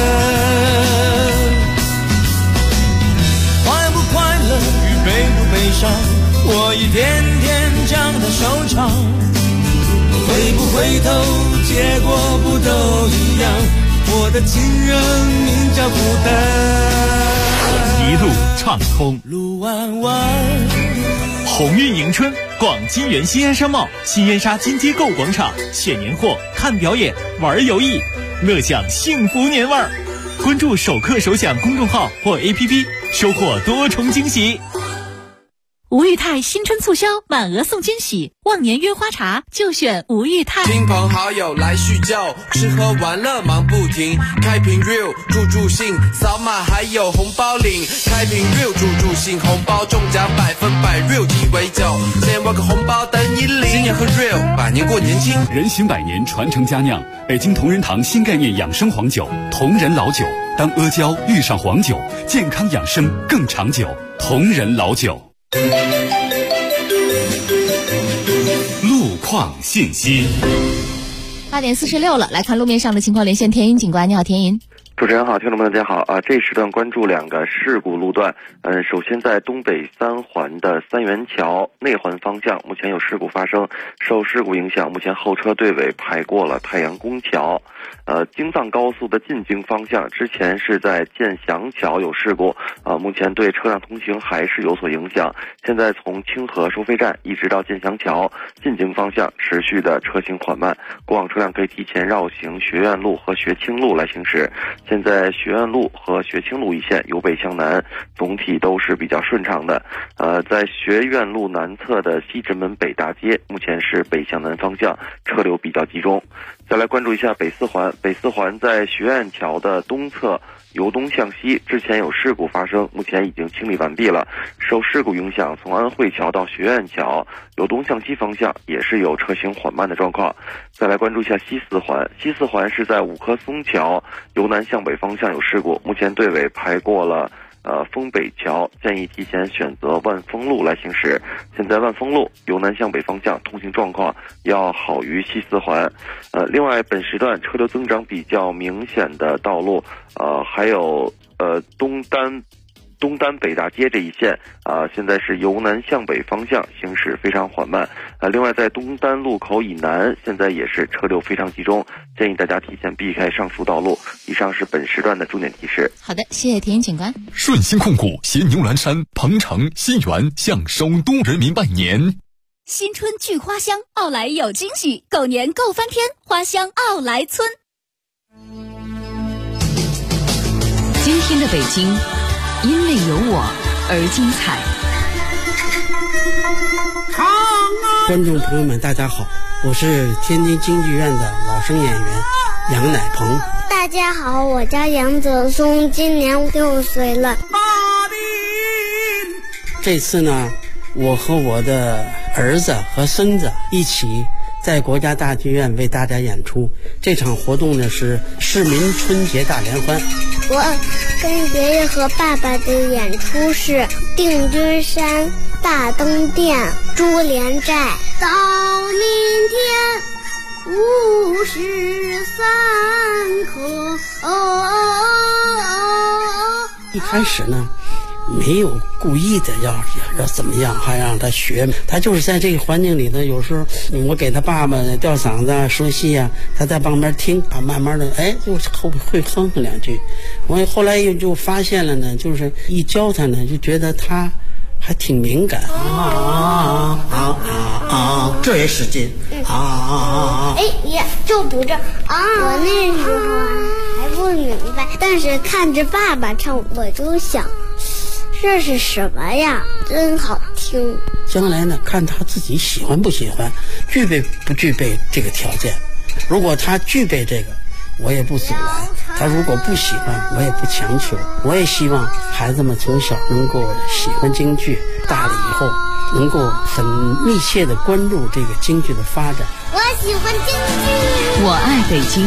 快不快乐与悲不悲伤，我一天天将它收场。回不回头，结果不都一样？我的情人名叫不得。 一路畅通， 路弯弯。 鸿运迎春，逛金源新燕山贸、新燕莎金街购物广场，选年货、看表演、玩游艺，乐享幸福年味儿。关注首客首享公众号或 APP， 收获多重惊喜。 吴裕泰新春促销，满额送惊喜，忘年约花茶就选吴裕泰。 亲朋好友来叙旧，吃喝玩乐忙不停，开瓶 real 助兴，扫码还有红包领，开瓶 real 助兴，红包中奖100%， real 鸡尾酒，先挖个红包等你领。今年喝 real， 百年过年轻， 人行百年传承佳酿，北京同仁堂新概念养生黄酒，同仁老酒。当阿胶遇上黄酒，健康养生更长久。同仁老酒。路况信息 8点46了，来看路面上的情况，连线田云警官。你好，田云。 主持人好，听众们大家好啊！这时段关注2个事故路段。首先在东北3环的三元桥内环方向，目前有事故发生，受事故影响，目前后车队尾排过了太阳宫桥。京藏高速的进京方向，之前是在建祥桥有事故，目前对车辆通行还是有所影响。现在从清河收费站一直到建祥桥进京方向，持续的车行缓慢，过往车辆可以提前绕行学院路和学清路来行驶。现在学院路和学清路一线由北向南，总体都是比较顺畅的。在学院路南侧的西直门北大街，目前是北向南方向车流比较集中。再来关注一下北4环，北4环在学院桥的东侧由东向西，之前有事故发生，目前已经清理完毕了。受事故影响，从安慧桥到学院桥由东向西方向也是有车行缓慢的状况。再来关注一下西4环，西4环是在五棵松桥由南向北方向有事故，目前队尾排过了丰北桥，建议提前选择万丰路来行驶。现在万丰路由南向北方向通行状况要好于西4环。另外本时段车流增长比较明显的道路，还有东单北大街这一线现在是由南向北方向行驶非常缓慢。另外在东单路口以南，现在也是车流非常集中，建议大家提前避开上述道路。以上是本时段的重点提示。 好的，谢谢田云警官。 顺心控股携牛栏山、鹏城、新源向首都人民拜年。 新春聚花香，奥莱有惊喜，狗年购翻天，花香奥莱村。 今天的北京因为有我而精彩。 观众朋友们大家好，我是天津京剧院的老生演员杨乃鹏。 大家好，我叫杨泽松，今年6岁了。 这次呢，我和我的儿子和孙子一起在国家大剧院为大家演出。这场活动呢是市民春节大联欢。 我跟爷爷和爸爸的演出是定军山、大灯殿、珠帘寨。到明天53刻。 一开始呢没有故意的要怎么样，还让他学，他就是在这个环境里呢。有时候我给他爸爸吊嗓子说戏啊，他在旁边听慢慢的就会哼2句。我后来就发现了呢，就是一教他呢，就觉得他还挺敏感这也使劲爷就读这我那时候还不明白，但是看着爸爸唱，我就想这是什么呀，真好听。 将来呢，看他自己喜欢不喜欢，具备不具备这个条件。如果他具备这个，我也不阻拦；他如果不喜欢，我也不强求。我也希望孩子们从小能够喜欢京剧，大了以后能够很密切地关注这个京剧的发展。 我喜欢京剧， 我爱北京，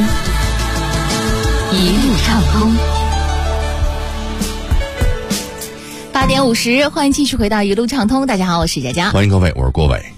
一路畅通。 8点50，欢迎继续回到一路畅通。大家好，我是佳佳。 欢迎各位，我是郭伟。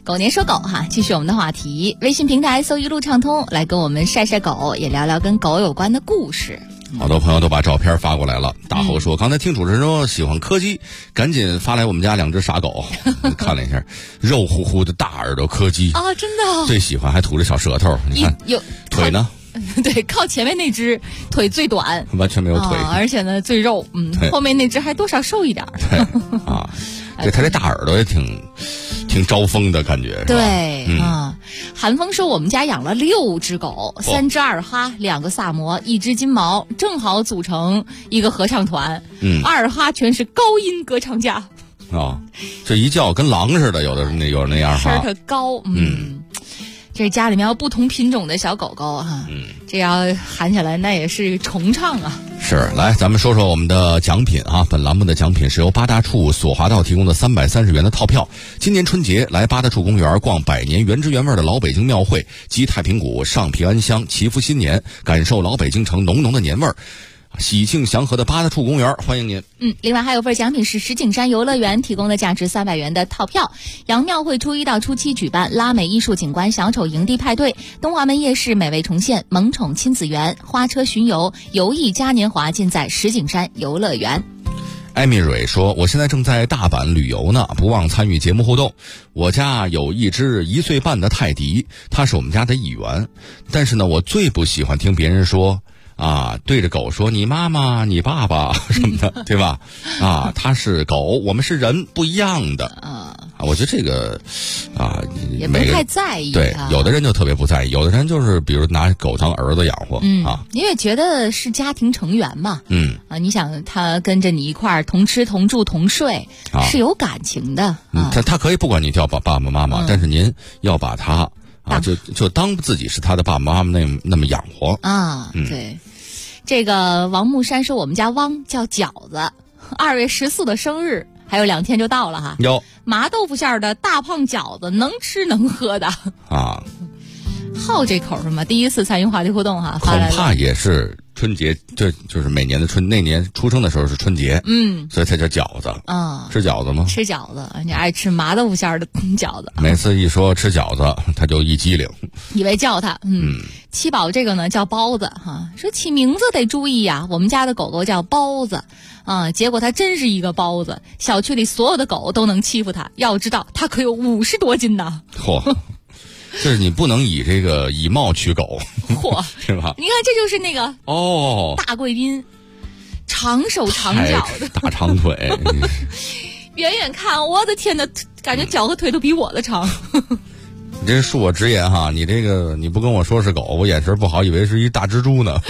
狗年说狗哈，继续我们的话题。微信平台搜一路畅通，来跟我们晒晒狗，也聊聊跟狗有关的故事。 好多朋友都把照片发过来了。大侯说，刚才听主持人说喜欢柯基，赶紧发来我们家2只傻狗。看了一下，肉乎乎的大耳朵柯基啊，真的最喜欢，还吐着小舌头。你看有腿呢？ 对，靠前面那只腿最短， 完全没有腿， 而且呢最肉，后面那只还多少瘦一点。 对啊，对，他这大耳朵也挺招风的感觉， 对啊。韩风说，我们家养了6只狗，3只二哈，2个萨摩，1只金毛，正好组成一个合唱团。二哈全是高音歌唱家。 这一叫跟狼似的，有的那样哈， 声特高。这家里面有不同品种的小狗狗哈，这要喊起来那也是重唱啊。 是，来咱们说说我们的奖品啊。本栏目的奖品是由八大处索华道提供的330元的套票。今年春节来八大处公园逛100年原汁原味的老北京庙会，集太平谷、上平安乡，祈福新年，感受老北京城浓浓的年味儿。喜庆祥和的八大处公园，欢迎您。 另外还有份奖品是石景山游乐园提供的价值300元的套票。杨庙会初1到初7举办拉美艺术景观小丑营地派对，东华门夜市美味重现，萌宠亲子园，花车巡游，游艺嘉年华尽在石景山游乐园。 艾米蕊说，我现在正在大阪旅游呢，不忘参与节目互动。我家有一只1岁半的泰迪，它是我们家的一员，但是呢，我最不喜欢听别人说对着狗说你妈妈你爸爸什么的，对吧？它是狗，我们是人，不一样的。我觉得这个也不太在意。 对，有的人就特别不在意，有的人就是比如拿狗当儿子养活因为觉得是家庭成员嘛。你想他跟着你一块儿同吃同住同睡，是有感情的。 他可以不管你叫爸爸妈妈，但是您要把他就当自己是他的爸爸妈妈那么养活对。这个王木山说，我们家汪叫饺子，2月14的生日，还有2天就到了哈。麻豆腐馅的大胖饺子，能吃能喝的好这口是吗？第一次参与话题互动哈， 恐怕也是春节，就是每年的那年出生的时候是春节，所以才叫饺子吃饺子吗？ 吃饺子，你爱吃麻豆腐馅的饺子。 每次一说吃饺子，他就一激灵， 以为叫他七宝这个呢叫包子哈，说起名字得注意呀。我们家的狗狗叫包子结果它真是一个包子，小区里所有的狗都能欺负它，要知道它可有50多斤呢。 就是你不能以貌取狗，是吧？ 你看，这就是那个大贵宾，长手长脚的大长腿， 远远看，我的天哪，感觉脚和腿都比我的长。 你这恕我直言哈，你你不跟我说是狗，我眼神不好，以为是一大蜘蛛呢。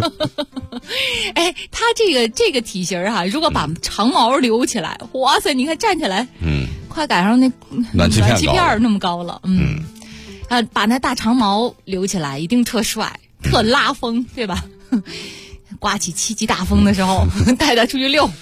它这个体型哈，如果把长毛留起来，哇塞，你看站起来，快赶上那暖气片那么高了，把那大长毛留起来，一定特帅，特拉风，对吧？刮起7级大风的时候，带它出去溜。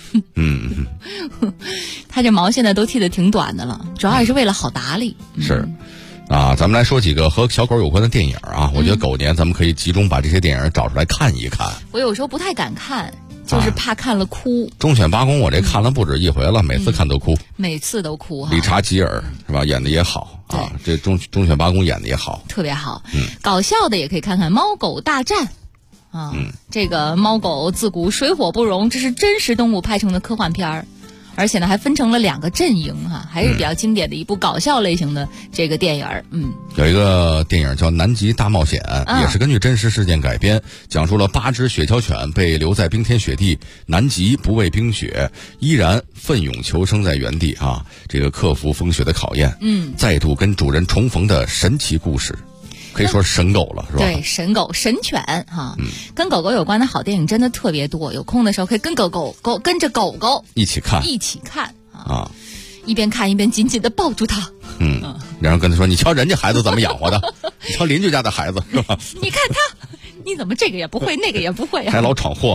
它这毛现在都剃得挺短的了，主要也是为了好打理。 是。咱们来说几个和小狗有关的电影啊。我觉得狗年咱们可以集中把这些电影找出来看一看。 我有时候不太敢看，就是怕看了哭。 忠犬八公我这看了不止一回了，每次看都哭。 每次都哭理查吉尔是吧？演的也好这忠犬八公演的也好， 特别好。搞笑的也可以看看《猫狗大战》这个猫狗自古水火不容，这是真实动物拍成的科幻片儿。而且呢，还分成了2个阵营还是比较经典的一部搞笑类型的这个电影。 有一个电影叫《南极大冒险》，也是根据真实事件改编，讲述了8只雪橇犬被留在冰天雪地南极，不畏冰雪，依然奋勇求生在原地这个克服风雪的考验，再度跟主人重逢的神奇故事。可以说是神狗了，是吧？ 对，神狗、神犬跟狗狗有关的好电影真的特别多。有空的时候可以跟着狗狗一起看一边看一边紧紧的抱住它。 然后跟他说：“你瞧人家孩子怎么养活的，你瞧邻居家的孩子是吧？ 你看他，你怎么这个也不会，那个也不会还老闯祸。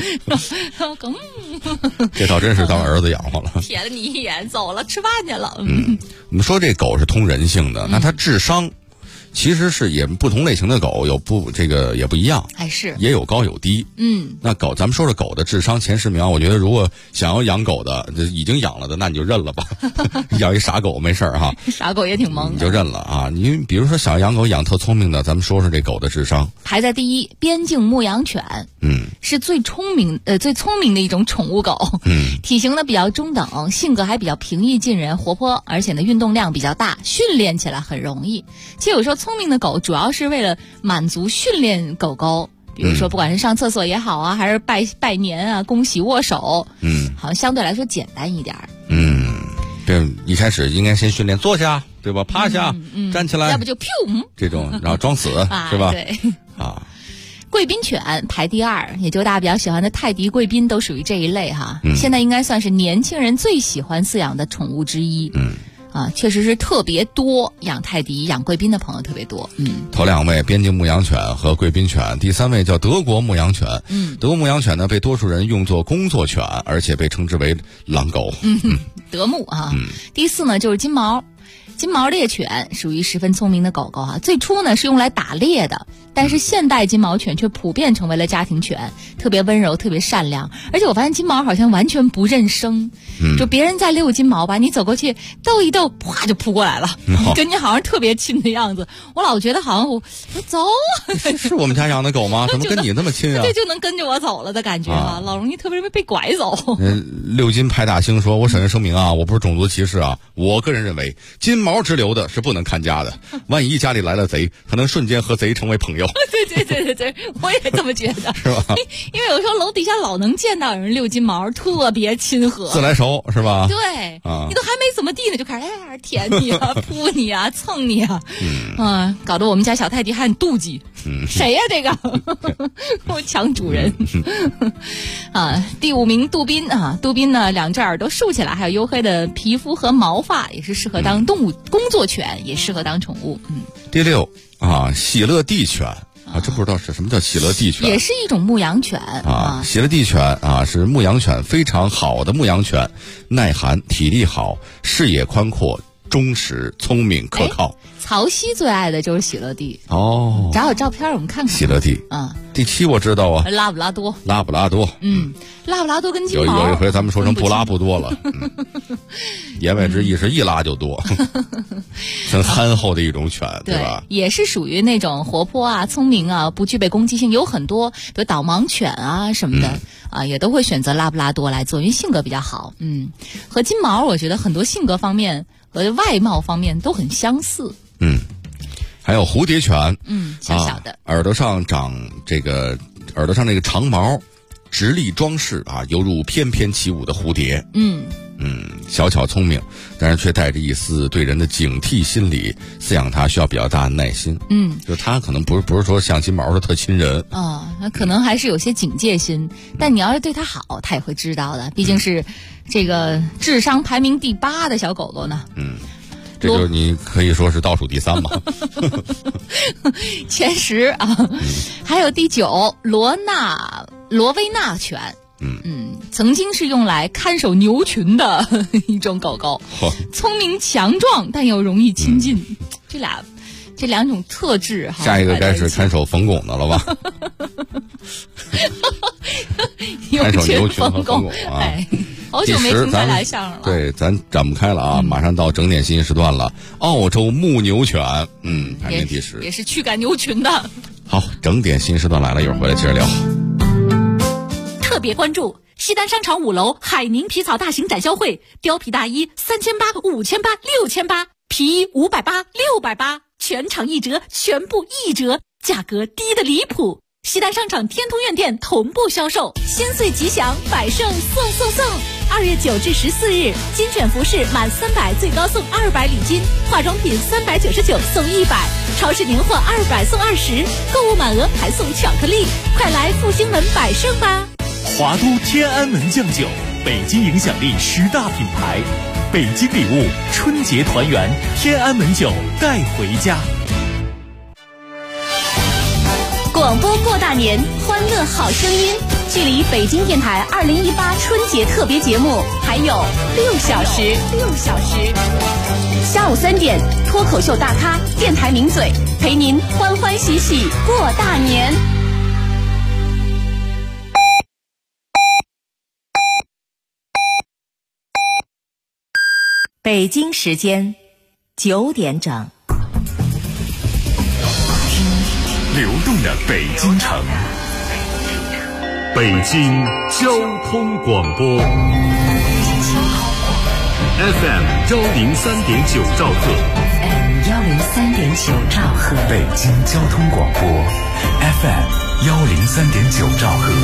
这倒真是当儿子养活了。 瞥了你一眼，走了，吃饭去了。 我们说这狗是通人性的，那它智商其实是也不同类型的狗有也不一样， 还是也有高有低。那咱们说说狗的智商前10名，我觉得如果想要养狗的，已经养了的，那你就认了吧。养一傻狗没事哈， 傻狗也挺萌的， 你就认了啊。你比如说想养狗养特聪明的，咱们说说这狗的智商。 排在第一，边境牧羊犬，是最聪明的一种宠物狗，体型呢比较中等，性格还比较平易近人、活泼，而且呢运动量比较大，训练起来很容易。其实有时候聪明的狗主要是为了满足训练狗狗，比如说不管是上厕所也好啊，还是拜年啊、恭喜握手，好像相对来说简单一点。 对，一开始应该先训练坐下，对吧？趴下，站起来， 要不就这种，然后装死是吧？ 对啊。贵宾犬排第二，也就大家比较喜欢的泰迪贵宾都属于这一类哈。现在应该算是年轻人最喜欢饲养的宠物之一。确实是特别多，养泰迪、养贵宾的朋友特别多。 头2位边境牧羊犬和贵宾犬，第3位叫德国牧羊犬。德国牧羊犬呢被多数人用作工作犬，而且被称之为狼狗。 德牧啊。第4呢就是金毛。金毛猎犬属于十分聪明的狗狗啊，最初呢是用来打猎的，但是现代金毛犬却普遍成为了家庭犬，特别温柔，特别善良。而且我发现金毛好像完全不认生，就别人在遛金毛吧，你走过去逗一逗，啪就扑过来了，跟你好像特别亲的样子。我老觉得好像我走， 是我们家养的狗吗？怎么跟你那么亲啊？ 这就能跟着我走了的感觉啊，老容易特别容易被拐走。 六金派大星说：“我审慎声明啊，我不是种族歧视啊，我个人认为金毛之流的是不能看家的，万一家里来了贼，可能瞬间和贼成为朋友。” 对，我也这么觉得， 是吧？ 因为有时候楼底下老能见到有人遛金毛，特别亲和， 自来熟是吧？ 对，你都还没怎么地呢，就开始舔你啊、扑你啊、蹭你啊，搞得我们家小泰迪还很妒忌。谁呀这个？我抢主人。第5名杜宾啊，杜宾呢2只耳朵竖起来，还有黝黑的皮肤和毛发，也是适合当动物工作犬，也适合当宠物。 第6啊，喜乐蒂犬啊，这不知道是什么叫喜乐蒂犬， 也是一种牧羊犬啊。 喜乐蒂犬啊是牧羊犬非常好的牧羊犬，耐寒，体力好，视野宽阔，忠实，聪明，可靠。 曹曦最爱的就是喜乐蒂哦， 找照片我们看看。 喜乐蒂第7我知道啊， 拉布拉多。 拉布拉多跟金毛有一回咱们说成布拉布多了，言外之意是一拉就多，很憨厚的一种犬，对吧？ 也是属于那种活泼啊、聪明啊、不具备攻击性，有很多比如导盲犬啊什么的也都会选择拉布拉多来做，因为性格比较好。和金毛我觉得很多性格方面和外貌方面都很相似。 还有蝴蝶犬， 小小的， 耳朵上这个长毛，直立装饰啊，犹如翩翩起舞的蝴蝶。小巧聪明，但是却带着一丝对人的警惕心理。饲养它需要比较大的耐心。就它可能不是说像金毛的特亲人那可能还是有些警戒心。但你要是对它好，它也会知道的。毕竟是这个智商排名第8的小狗狗呢。 这就你可以说是倒数第3嘛。 前10啊，还有第9罗威纳犬。曾经是用来看守牛群的一种狗狗，聪明强壮，但又容易亲近。这2种特质， 下一个该是看守冯巩的了吧？看守牛群和冯巩啊！ 好久没听他来相声了。 对，咱展不开了啊！马上到整点新时段了。澳洲牧牛犬，排名第10， 也是驱赶牛群的。 好，整点新时段来了，一会儿回来接着聊。 特别关注西单商场5楼海宁皮草大型展销会，貂皮大衣3800、5800、6800，皮衣580、680，全场1折，全部1折，价格低得离谱。西单商场天通苑店同步销售，新岁吉祥，百盛送！2月9至14日，精选服饰满300最高送200礼金，化妆品399送100，超市年货200送20，购物满额还送巧克力，快来复兴门百盛吧！ 华都天安门酱酒，北京影响力10大品牌，北京礼物，春节团圆，天安门酒带回家。 广播过大年，欢乐好声音距离北京电台2018春节特别节目还有6小时。下午3点，脱口秀大咖、电台名嘴陪您欢欢喜喜过大年。北京时间9点整。 流动的北京城，北京交通广播 FM 103.9兆赫 103.9兆赫， 北京交通广播 FM 103.9兆赫。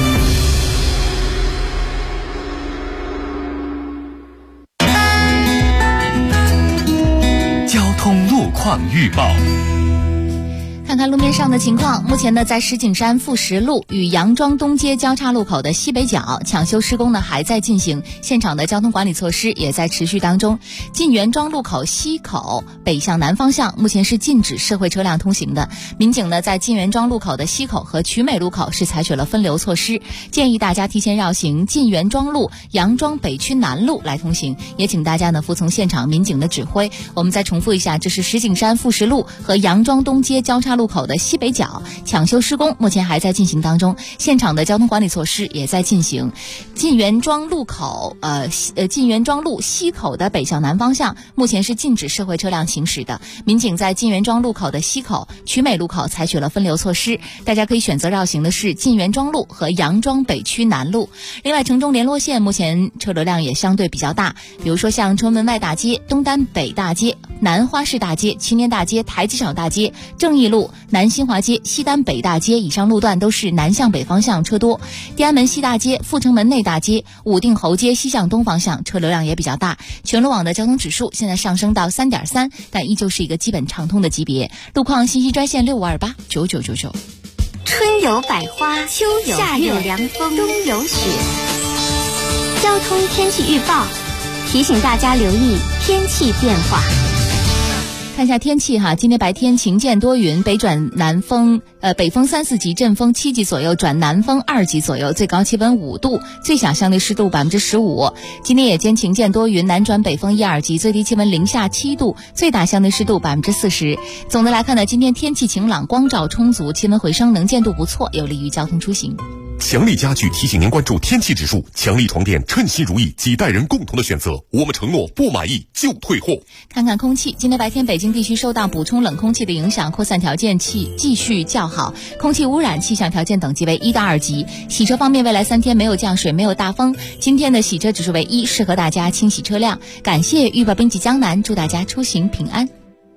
交通路况预报。 看看路面上的情况，目前呢，在石景山富石路与杨庄东街交叉路口的西北角抢修施工呢还在进行，现场的交通管理措施也在持续当中。晋元庄路口西口北向南方向目前是禁止社会车辆通行的，民警呢在晋元庄路口的西口和曲美路口是采取了分流措施，建议大家提前绕行晋元庄路、杨庄北区南路来通行，也请大家呢服从现场民警的指挥。我们再重复一下，这是石景山富石路和杨庄东街交叉路口的西北角抢修施工目前还在进行当中，现场的交通管理措施也在进行。晋元庄路口晋元庄路西口的北向南方向目前是禁止社会车辆行驶的，民警在晋元庄路口的西口、曲美路口采取了分流措施，大家可以选择绕行的是晋元庄路和杨庄北区南路。另外，城中联络线目前车流量也相对比较大，比如说像崇文门外大街、东单北大街、南花市大街、青年大街、台机场大街、正义路、南新华街、西单北大街以上路段都是南向北方向车多，天安门西大街、阜成门内大街、武定侯街西向东方向车流量也比较大。全路网的交通指数现在上升到3.3，但依旧是一个基本畅通的级别。路况信息专线65289999。 春有百花，秋有夏有凉风，冬有雪。交通天气预报提醒大家留意天气变化。 看一下天气哈，今天白天晴间多云，北转南风，北风3、4级，阵风7级左右，转南风2级左右，最高气温5度，最小相对湿度15%。今天夜间晴间多云，南转北风1、2级，最低气温零下7度，最大相对湿度40%。总的来看呢，今天天气晴朗，光照充足，气温回升，能见度不错，有利于交通出行。 强力家具提醒您关注天气指数，强力床垫称心如意，几代人共同的选择，我们承诺不满意就退货。 看看空气，今天白天北京地区受到补充冷空气的影响，扩散条件继续较好，空气污染气象条件等级为1到2级。洗车方面，未来3天没有降水，没有大风，今天的洗车指数为1，适合大家清洗车辆。感谢预报冰记江南，祝大家出行平安。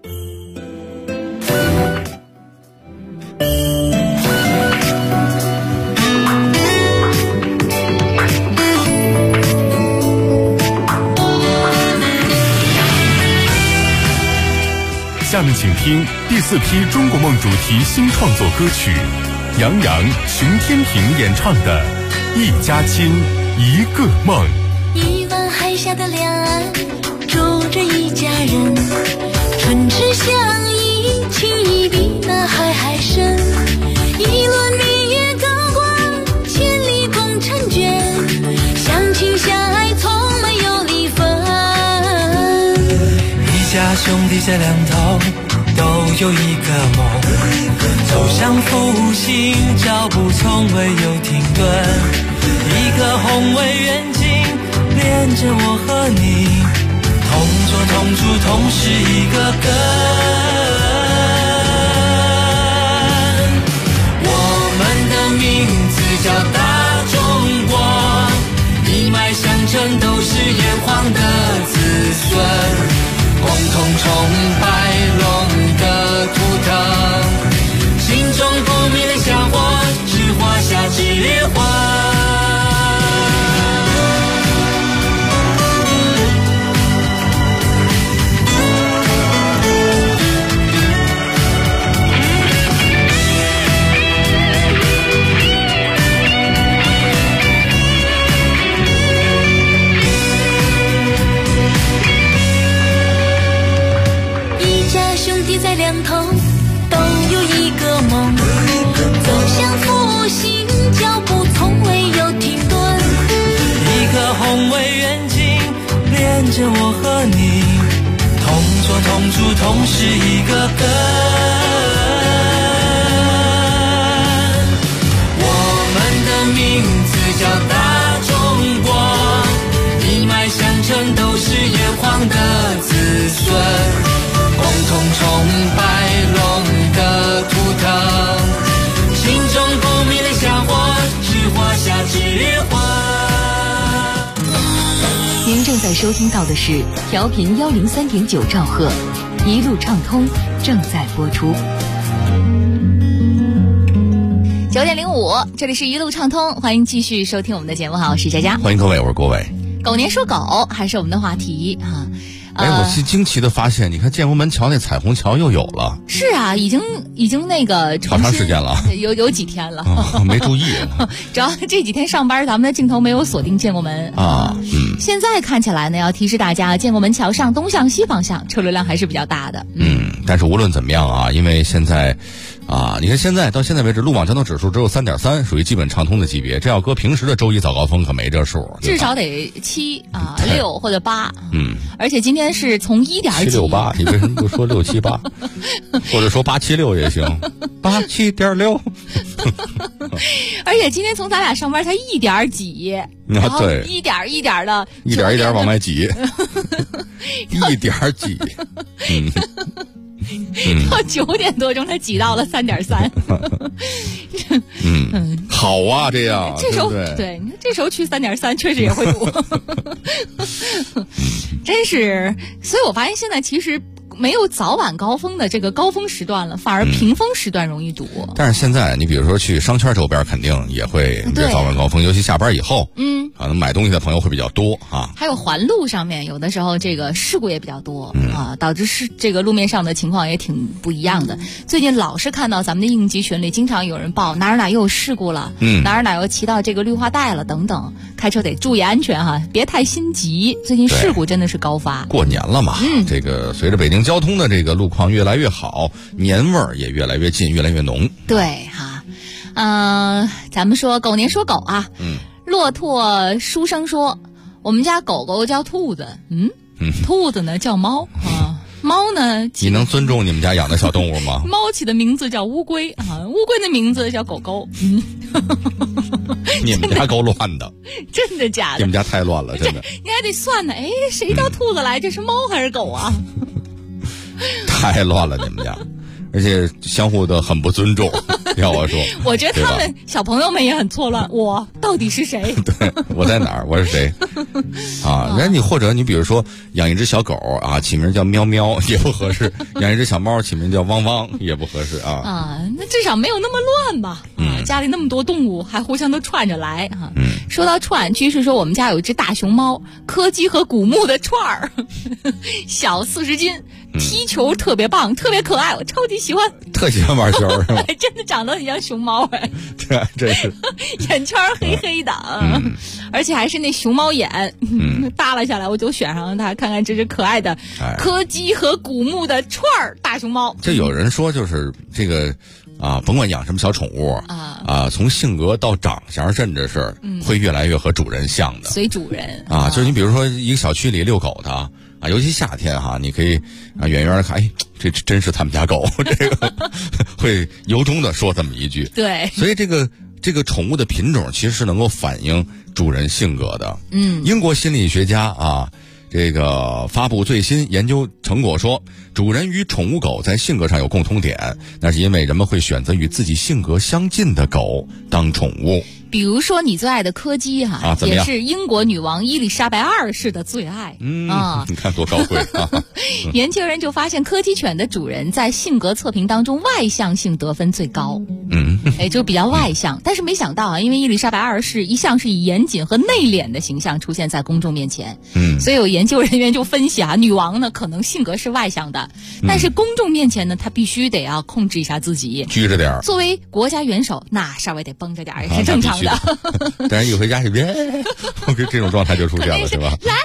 下面请听第4批中国梦主题新创作歌曲，杨洋、熊天平演唱的《一家亲一个梦》。 一湾海峡的两岸住着一家人，唇齿相依，情谊比那海还深。一轮明月高挂，千里共婵娟，相亲相爱从没有离分。 一家兄弟在两头都有一个梦，走向复兴，脚步从未有停顿。一个宏伟远景连着我和你，同坐同住同是一个根。我们的名字叫大中国，一脉相承都是炎黄的子孙，共同崇拜龙的图腾，心中不灭的香火，只华夏之烈火。 处同是一个根。我们的名字叫大中国，一脉相承都是炎黄的子孙，共同崇拜龙的图腾，心中不灭的香火，是华夏之魂。 您正在收听到的是调频103.9兆赫，一路畅通正在播出。 9点05，这里是一路畅通，欢迎继续收听我们的节目。好，我是佳佳， 欢迎各位，我是郭伟。 狗年说狗还是我们的话题哈。 我是惊奇的发现，你看建国门桥那彩虹桥又有了。 是啊，已经那个好长时间了， 有几天了， 没注意。 主要这几天上班，咱们的镜头没有锁定建国门啊。 现在看起来呢，要提示大家，建国门桥上东向西方向车流量还是比较大的。 但是无论怎么样啊，因为现在啊，你看到现在为止，路网交通指数只有3.3，属于基本畅通的级别。这要搁平时的周一早高峰可没这数， 至少得7、6或者8。而且今天是从1.7、 768，你为什么不说6、7、8，或者说876也行，87.6。 而且今天从咱俩上班才1点几，然后一点的， 一点往外挤，1点几。 到9点多钟，他挤到了3.3。 好啊，这样。 这时候对，你看这时候去3.3确实也会堵。真是，所以我发现现在其实没有早晚高峰的这个高峰时段了，反而平峰时段容易堵。 但是现在你比如说去商圈周边，肯定也会有早晚高峰，尤其下班以后，可能买东西的朋友会比较多啊。 还有环路上面，有的时候这个事故也比较多啊，导致这个路面上的情况也挺不一样的。最近老是看到咱们的应急群里，经常有人报哪儿又有事故了，哪儿又骑到这个绿化带了等等，开车得注意安全哈，别太心急。最近事故真的是高发。 过年了嘛，这个随着北京交通的这个路况越来越好，年味儿也越来越近，越来越浓。 对哈，咱们说狗年说狗啊，骆驼书生说，我们家狗狗叫兔子，兔子呢叫猫啊，猫呢， 你能尊重你们家养的小动物吗？ 猫起的名字叫乌龟啊，乌龟的名字叫狗狗。 你们家够乱的， 真的假的？ 你们家太乱了，真的。 你还得算呢，谁叫兔子来？这是猫还是狗啊？ 太乱了，你们家，而且相互的很不尊重。要我说， 我觉得他们小朋友们也很错乱，我到底是谁？ 对，我在哪儿？我是谁？啊，那你或者你比如说养一只小狗啊，起名叫喵喵也不合适；养一只小猫起名叫汪汪也不合适啊。 那至少没有那么乱吧？家里那么多动物，还互相都串着来哈。说到串，居士说我们家有一只大熊猫，柯基和古牧的串儿，小40斤，踢球特别棒，特别可爱，我超级喜欢。 特喜欢玩球是吧？ 真的长得很像熊猫对，真是。 眼圈黑黑的，而且还是那熊猫眼，耷拉下来，我就选上了它，看看这只可爱的柯基和古牧的串儿大熊猫。 这有人说就是这个。甭管养什么小宠物从性格到长相，甚至是会越来越和主人像的， 随主人就是你比如说一个小区里遛狗的尤其夏天你可以远远的看，这真是他们家狗，这个会由衷的说这么一句。 对， 所以这个宠物的品种其实是能够反映主人性格的。英国心理学家这个发布最新研究成果说，主人与宠物狗在性格上有共通点，那是因为人们会选择与自己性格相近的狗当宠物。 比如说你最爱的柯基也是英国女王伊丽莎白2世的最爱。 你看多高贵啊！ 研究人就发现，柯基犬的主人在性格测评当中外向性得分最高。就比较外向。但是没想到因为伊丽莎白2世一向是以严谨和内敛的形象出现在公众面前。所以有研究人员就分析女王呢可能性格是外向的，但是公众面前呢，她必须得要控制一下自己， 拘着点。 作为国家元首，那稍微得绷着点也是正常的。 但是一回家是这种状态就出现了，是吧？ 来，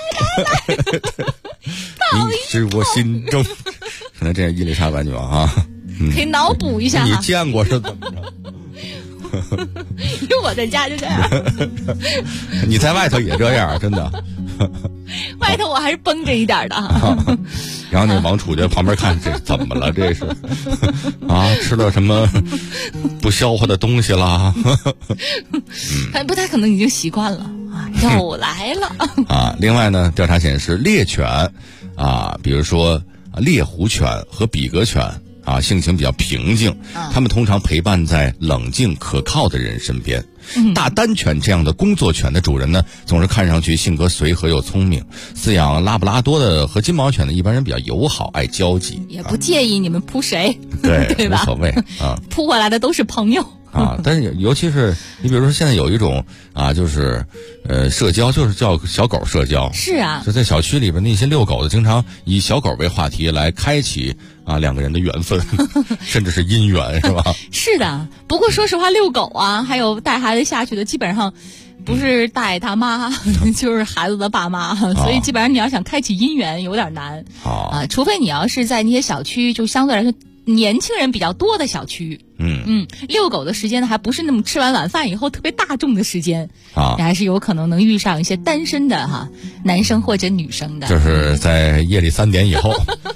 你是我心中，可能这样伊丽莎白女王可以脑补一下。 你见过是怎么着？ 因为我在家就这样。 你在外头也这样，真的。 外头我还是绷着一点的。 然后那王楚在旁边看，这怎么了？这是啊，吃了什么不消化的东西啦？ 不太可能已经习惯了啊，又来了啊。另外呢，调查显示猎犬啊，比如说猎狐犬和比格犬啊，性情比较平静，他们通常陪伴在冷静可靠的人身边。大丹犬这样的工作犬的主人呢，总是看上去性格随和又聪明。饲养拉布拉多的和金毛犬的一般人比较友好，爱交际， 也不介意你们扑谁， 对吧？ 无所谓啊， 扑回来的都是朋友。 啊，但是尤其是你比如说现在有一种啊，就是社交，就是叫小狗社交。 是啊， 就在小区里边那些遛狗的，经常以小狗为话题来开启啊两个人的缘分，甚至是姻缘，是吧？ 是的，不过说实话，遛狗啊，还有带孩子下去的，基本上不是带他妈，就是孩子的爸妈，所以基本上你要想开启姻缘有点难啊，除非你要是在那些小区，就相对来说年轻人比较多的小区。遛狗的时间呢，还不是那么吃完晚饭以后特别大众的时间啊，你还是有可能能遇上一些单身的男生或者女生的， 就是在夜里3点以后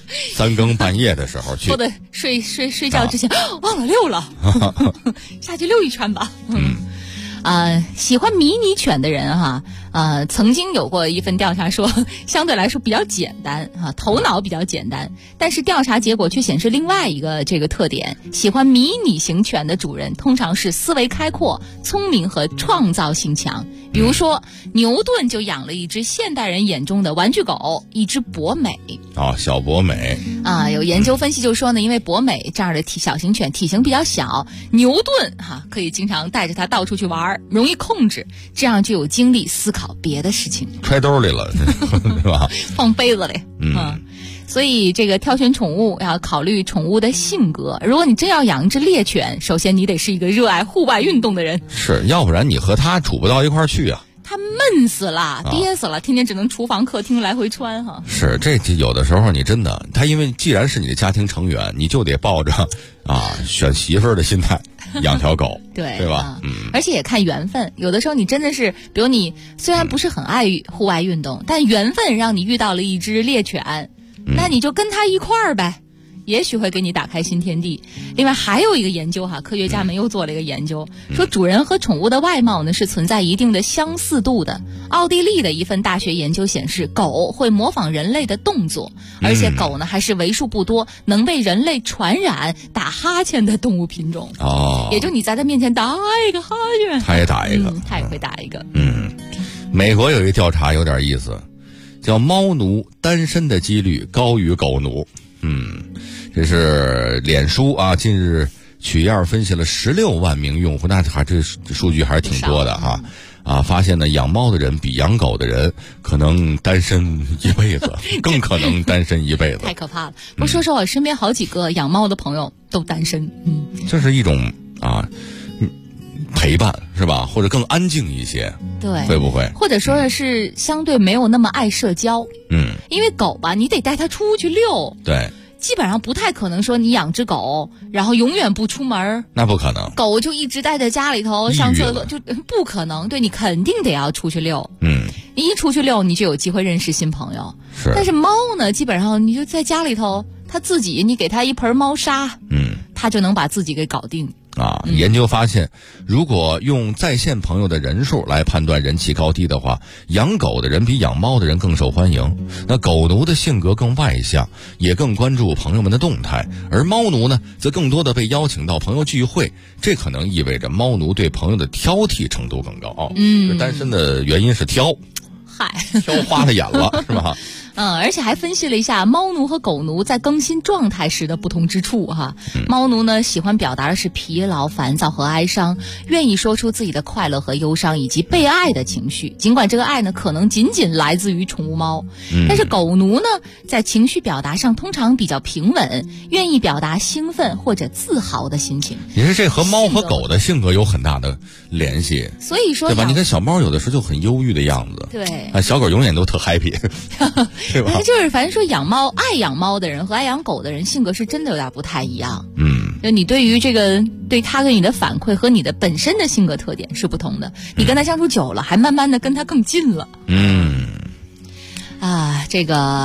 3更半夜的时候去， 或者睡觉之前忘了遛了下去遛一圈吧。喜欢迷你犬的人曾经有过一份调查说，相对来说比较简单头脑比较简单，但是调查结果却显示另外一个这个特点，喜欢迷你型犬的主人通常是思维开阔、聪明和创造性强。比如说牛顿就养了一只现代人眼中的玩具狗，一只博美小博美有研究分析就说呢，因为博美这样的小型犬体型比较小，牛顿可以经常带着它到处去玩，容易控制，这样就有精力思考别的事情， 揣兜里了对吧？ 放杯子里所以这个挑选宠物要考虑宠物的性格。如果你真要养一只猎犬，首先你得是一个热爱户外运动的人， 是，要不然你和它处不到一块儿去啊。 它闷死了，憋死了，天天只能厨房客厅来回穿是，这有的时候你真的，它因为既然是你的家庭成员，你就得抱着选媳妇儿的心态养条狗对吧？ 而且也看缘分，有的时候你真的是，比如你虽然不是很爱户外运动，但缘分让你遇到了一只猎犬，那你就跟它一块儿呗，也许会给你打开新天地。另外还有一个研究科学家们又做了一个研究，说主人和宠物的外貌呢是存在一定的相似度的。奥地利的一份大学研究显示，狗会模仿人类的动作，而且狗呢还是为数不多能被人类传染打哈欠的动物品种。也就你在它面前打一个哈欠， 它也打一个， 它也会打一个。 美国有一调查有点意思，叫猫奴单身的几率高于狗奴。这是脸书近日取样分析了16万名用户，那这数据还是挺多的发现呢，养猫的人比养狗的人可能单身一辈子，更可能单身一辈子， 太可怕了。不说我身边好几个养猫的朋友都单身， 这是一种陪伴是吧？或者更安静一些， 对， 会不会？ 或者说是相对没有那么爱社交，因为狗吧，你得带它出去遛， 对。 基本上不太可能说你养只狗然后永远不出门， 那不可能， 狗就一直待在家里头上厕所，就不可能。对，你肯定得要出去遛，你一出去遛你就有机会认识新朋友。 是， 但是猫呢，基本上你就在家里头，它自己你给它一盆猫砂，它就能把自己给搞定。 研究发现，如果用在线朋友的人数来判断人气高低的话，养狗的人比养猫的人更受欢迎。那狗奴的性格更外向，也更关注朋友们的动态，而猫奴呢，则更多的被邀请到朋友聚会。这可能意味着猫奴对朋友的挑剔程度更高。单身的原因是挑花了眼了是吧？ 而且还分析了一下猫奴和狗奴在更新状态时的不同之处猫奴呢，喜欢表达的是疲劳、烦躁和哀伤，愿意说出自己的快乐和忧伤以及被爱的情绪，尽管这个爱呢可能仅仅来自于宠物猫。但是狗奴呢，在情绪表达上通常比较平稳，愿意表达兴奋或者自豪的心情。 你说这和猫和狗的性格有很大的联系， 所以说对吧？你看小猫有的时候就很忧郁的样子， 对， 小狗永远都特 happy 对吧？ 就是反正说爱养猫的人和爱养狗的人性格是真的有点不太一样。就你对于这个对他给你的反馈和你的本身的性格特点是不同的，你跟他相处久了，还慢慢的跟他更近了。 嗯， 这个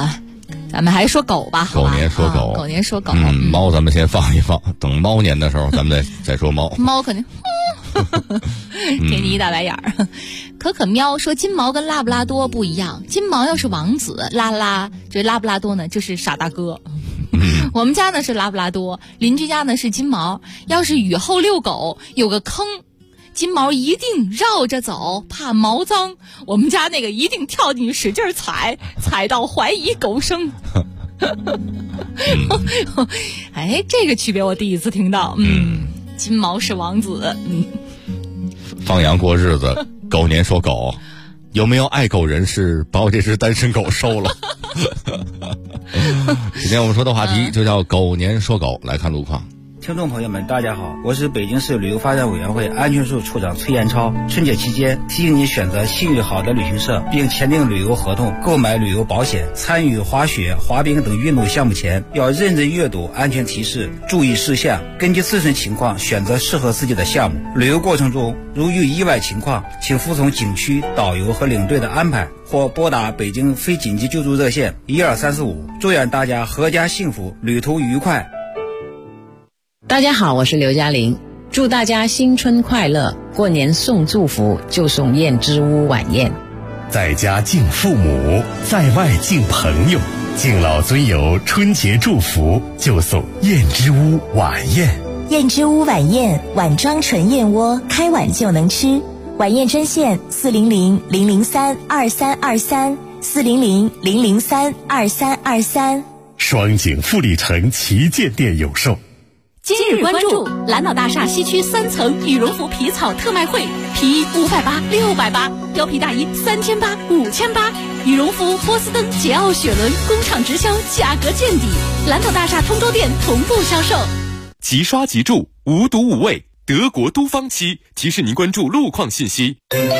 咱们还说狗吧， 狗年说狗， 狗年说狗。 猫咱们先放一放，等猫年的时候咱们再说猫。 猫肯定给你一大白眼儿。可喵说金毛跟拉布拉多不一样，金毛要是王子，这拉布拉多呢就是傻大哥。我们家呢是拉布拉多，邻居家呢是金毛。要是雨后遛狗有个坑，金毛一定绕着走，怕毛脏。我们家那个一定跳进去使劲踩到怀疑狗生。哎，这个区别我第一次听到。金毛是王子。 放羊过日子，狗年说狗，有没有爱狗人士把我这只单身狗收了？今天我们说的话题就叫狗年说狗，来看路况。 听众朋友们大家好，我是北京市旅游发展委员会安全处处长崔延超。春节期间提醒你选择信誉好的旅行社，并签订旅游合同，购买旅游保险。参与滑雪、滑冰等运动项目前要认真阅读安全提示，注意事项，根据自身情况选择适合自己的项目。旅游过程中如遇意外情况，请服从景区导游和领队的安排，或拨打北京非紧急救助热线12345。祝愿大家阖家幸福，旅途愉快。 大家好，我是刘嘉玲，祝大家新春快乐，过年送祝福就送燕之屋晚宴。 在家敬父母，在外敬朋友，敬老尊友春节祝福就送燕之屋晚宴。 燕之屋晚宴，碗装纯燕窝，开碗就能吃。晚宴专线400-003-2323，400-003-2323。 双井富力城旗舰店有售。 今日关注蓝岛大厦西区3层羽绒服皮草特卖会，皮衣580、680，貂皮大衣3800、5800，羽绒服、波司登、捷奥雪伦工厂直销，价格见底。蓝岛大厦通州店同步销售。 即刷即住，无毒无味，德国都芳漆提示您关注路况信息。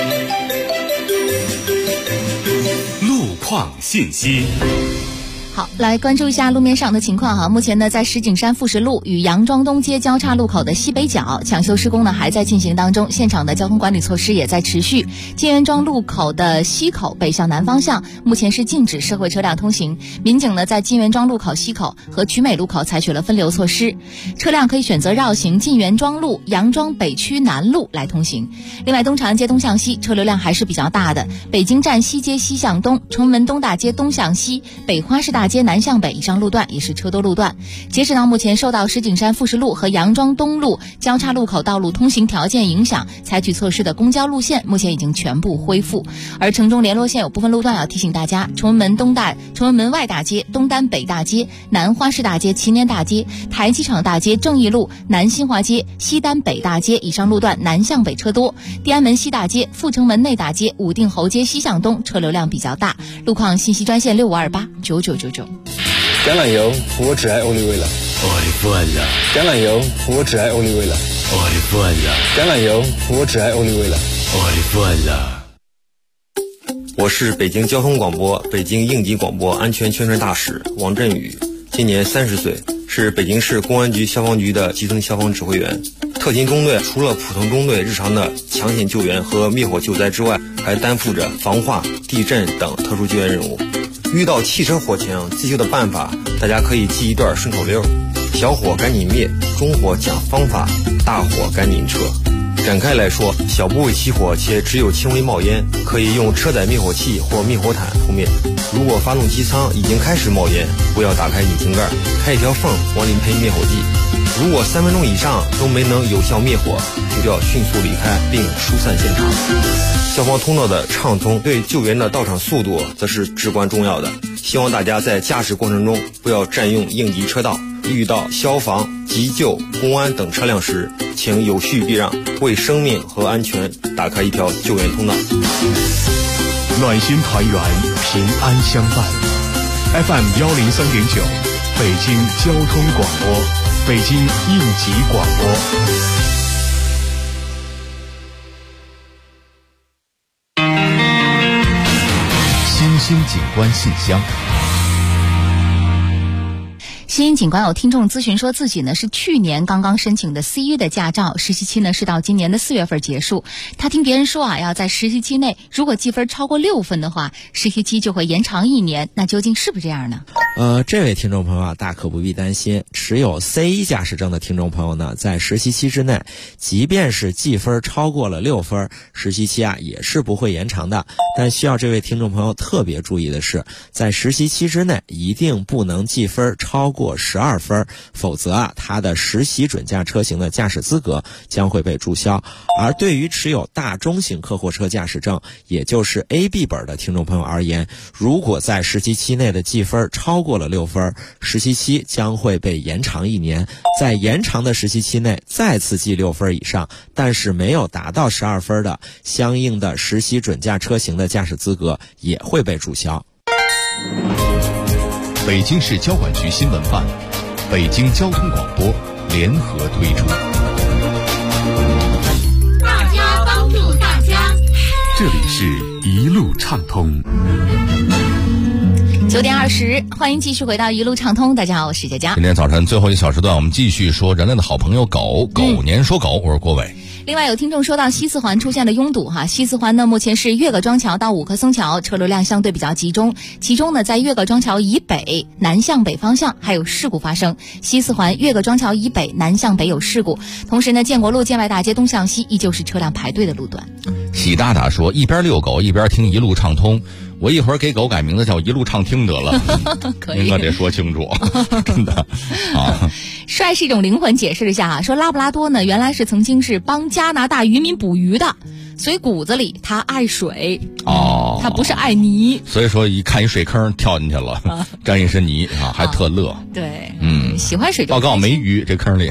路况信息。 好，来关注一下路面上的情况哈。目前呢，在石景山富石路与杨庄东街交叉路口的西北角抢修施工呢还在进行当中，现场的交通管理措施也在持续。金源庄路口的西口北向南方向目前是禁止社会车辆通行，民警呢在金源庄路口西口和曲美路口采取了分流措施，车辆可以选择绕行金源庄路、杨庄北区南路来通行。另外，东长安街东向西车流量还是比较大的，北京站西街西向东、崇文东大街东向西、北花市大街南向北以上路段也是车多路段。截止到目前，受到石景山富石路和杨庄东路交叉路口道路通行条件影响，采取措施的公交路线目前已经全部恢复。而城中联络线有部分路段要提醒大家，崇文门外大街、东单北大街、南花市大街、祈年大街、台机场大街、正义路、南新华街、西单北大街以上路段南向北车多。地安门西大街、阜成门内大街、武定侯街西向东车流量比较大。路况信息专线65289999。 橄榄油，我只爱欧丽味了。 爱饭了。 橄榄油，我只爱欧丽味了。 爱饭了。 橄榄油，我只爱欧丽味了。 爱饭了。 我是北京交通广播、北京应急广播安全宣传大使王振宇，今年30岁，是北京市公安局消防局的基层消防指挥员。特勤中队除了普通中队日常的抢险救援和灭火救灾之外，还担负着防化、地震等特殊救援任务。遇到汽车火情，自救的办法大家可以记一段顺口溜：小火赶紧灭，中火讲方法，大火赶紧撤。展开来说，小部位起火且只有轻微冒烟，可以用车载灭火器或灭火毯扑灭。如果发动机舱已经开始冒烟，不要打开引擎盖，开一条缝往里喷灭火剂。如果3分钟以上都没能有效灭火，就要迅速离开并疏散现场。消防通道的畅通对救援的到场速度则是至关重要的。希望大家在驾驶过程中不要占用应急车道，遇到消防、急救、公安等车辆时，请有序避让，为生命和安全打开一条救援通道。 暖心团圆，平安相伴。FM 103.9，北京交通广播，北京应急广播。新兴景观信箱。 西营警官有听众咨询说，自己呢是去年刚刚申请的 C1 的驾照，实习期呢是到今年的4月份结束。他听别人说啊，要在实习期内如果记分超过6分的话，实习期就会延长1年。那究竟是不是这样呢？ 这位听众朋友啊，大可不必担心。持有 C1 驾驶证的听众朋友呢，在实习期之内，即便是记分超过了6分，实习期啊也是不会延长的。但需要这位听众朋友特别注意的是，在实习期之内一定不能记分超过12分，否则啊，他的实习准驾车型的驾驶资格将会被注销。而对于持有大中型客货车驾驶证，也就是 AB 本的听众朋友而言，如果在实习期内的记分超过了6分，实习期将会被延长1年。在延长的实习期内再次记6分以上，但是没有达到12分的，相应的实习准驾车型的驾驶资格也会被注销。 北京市交管局新闻办、北京交通广播联合推出。 大家帮助大家， 这里是一路畅通。 9点20，欢迎继续回到一路畅通。大家好，我是佳佳。 今天早晨最后一小时段，我们继续说人类的好朋友狗。狗年说狗，我是郭伟。 另外有听众说到西四环出现的拥堵哈，西四环呢目前是岳各庄桥到五棵松桥车流量相对比较集中，其中呢在岳各庄桥以北南向北方向还有事故发生，西四环岳各庄桥以北南向北有事故，同时呢建国路建外大街东向西依旧是车辆排队的路段。 喜大大说一边遛狗一边听一路畅通，我一会儿给狗改名字叫一路畅听得了。 可以， 您可得说清楚，真的啊。 帅是一种灵魂解释了一下啊，说拉布拉多呢原来是曾经是帮加拿大渔民捕鱼的，所以骨子里他爱水哦，他不是爱泥， 所以说一看一水坑跳进去了，沾一身泥啊，还特乐。 对， 喜欢水。 报告没鱼这坑里，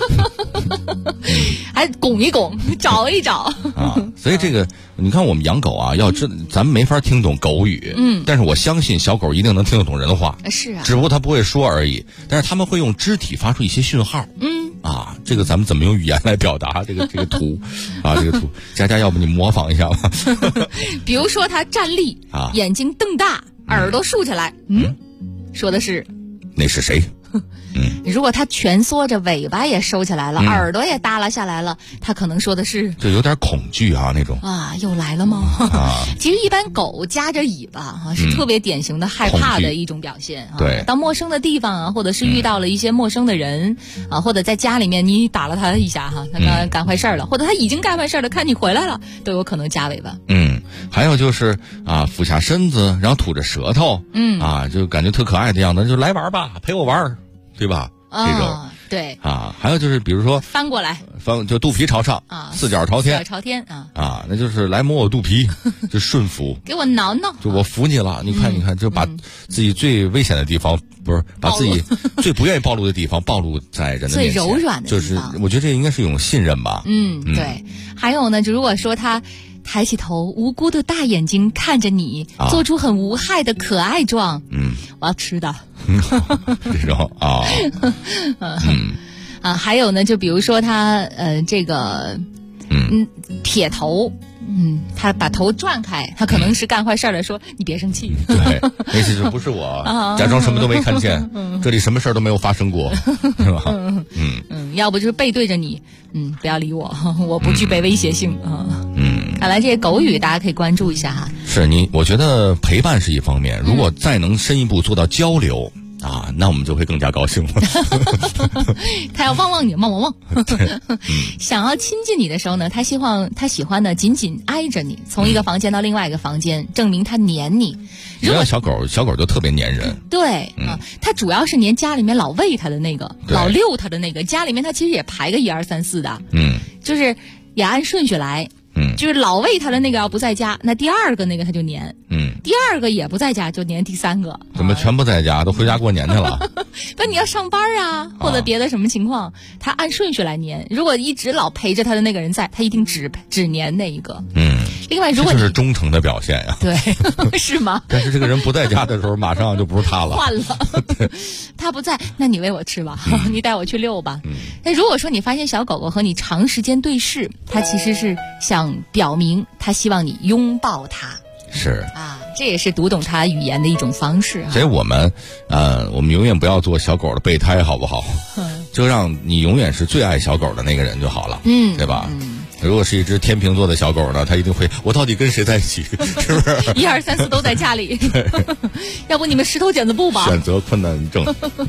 还拱一拱，找一找啊。所以这个你看我们养狗啊，要咱们没法听懂狗语，但是我相信小狗一定能听得懂人话， 是啊， 只不过它不会说而已，但是他们会用肢体发出一些讯号，啊，这个咱们怎么用语言来表达这个图啊？这个图，佳佳，要不你模仿一下吧？ 比如说他站立啊，眼睛瞪大，耳朵竖起来，说的是那是谁？ 如果他蜷缩着，尾巴也收起来了，耳朵也耷拉下来了，他可能说的是就有点恐惧啊那种啊，又来了吗？其实一般狗夹着尾巴啊，是特别典型的害怕的一种表现啊。 对， 到陌生的地方啊，或者是遇到了一些陌生的人啊，或者在家里面你打了他一下哈，他干坏事了，或者他已经干坏事了，看你回来了，都有可能夹尾巴。 还有就是啊，俯下身子，然后吐着舌头，啊，就感觉特可爱的样子，就来玩吧，陪我玩，对吧？这种对啊，还有就是比如说翻过来， 就肚皮朝上啊，四脚朝天， 四脚朝天啊，那就是来摸我肚皮，就顺服， 给我挠挠， 就我服你了。你看，就把自己最危险的地方，不是把自己最不愿意暴露的地方暴露在人的面前， 最柔软的地方，就是我觉得这应该是一种信任吧。 对。还有呢，就如果说他抬起头，无辜的大眼睛看着你，做出很无害的可爱状，我要吃的。 这种啊， 还有呢，就比如说他这个撇头，他把头转开，他可能是干坏事了，说你别生气。 对，那其实不是我，假装什么都没看见，这里什么事儿都没有发生过，是吧？ 要不就是背对着你，不要理我，我不具备威胁性啊。看来这些狗语大家可以关注一下哈。 是我觉得陪伴是一方面，如果再能深一步做到交流啊，那我们就会更加高兴了。 他要汪你，汪。想要亲近你的时候呢，他喜欢呢紧紧挨着你，从一个房间到另外一个房间，证明他黏你。 如果小狗就特别黏人。 对他主要是黏家里面老喂他的那个，老遛他的那个，家里面他其实也排个1、2、3、4的，就是也按顺序来。就是老喂他的那个要不在家，那第2个那个他就黏，第2个也不在家就黏第3个。 怎么全不在家，都回家过年去了？ 那你要上班啊，或者别的什么情况，他按顺序来黏。如果一直老陪着他的那个人在，他一定只黏那一个。另外，如果这就是忠诚的表现呀。 对，是吗？ 但是这个人不在家的时候，马上就不是他了， 换了。他不在，那你喂我吃吧，你带我去遛吧。那如果说你发现小狗狗和你长时间对视，它其实是想表明它希望你拥抱它。 是啊， 这也是读懂它语言的一种方式。 所以我们永远不要做小狗的备胎，好不好？就让你永远是最爱小狗的那个人就好了，对吧？如果是一只天秤座的小狗呢，它一定会，我到底跟谁在一起？是不是 ？1、2、3、4都在家里。要不你们石头剪子布吧？ 选择困难症。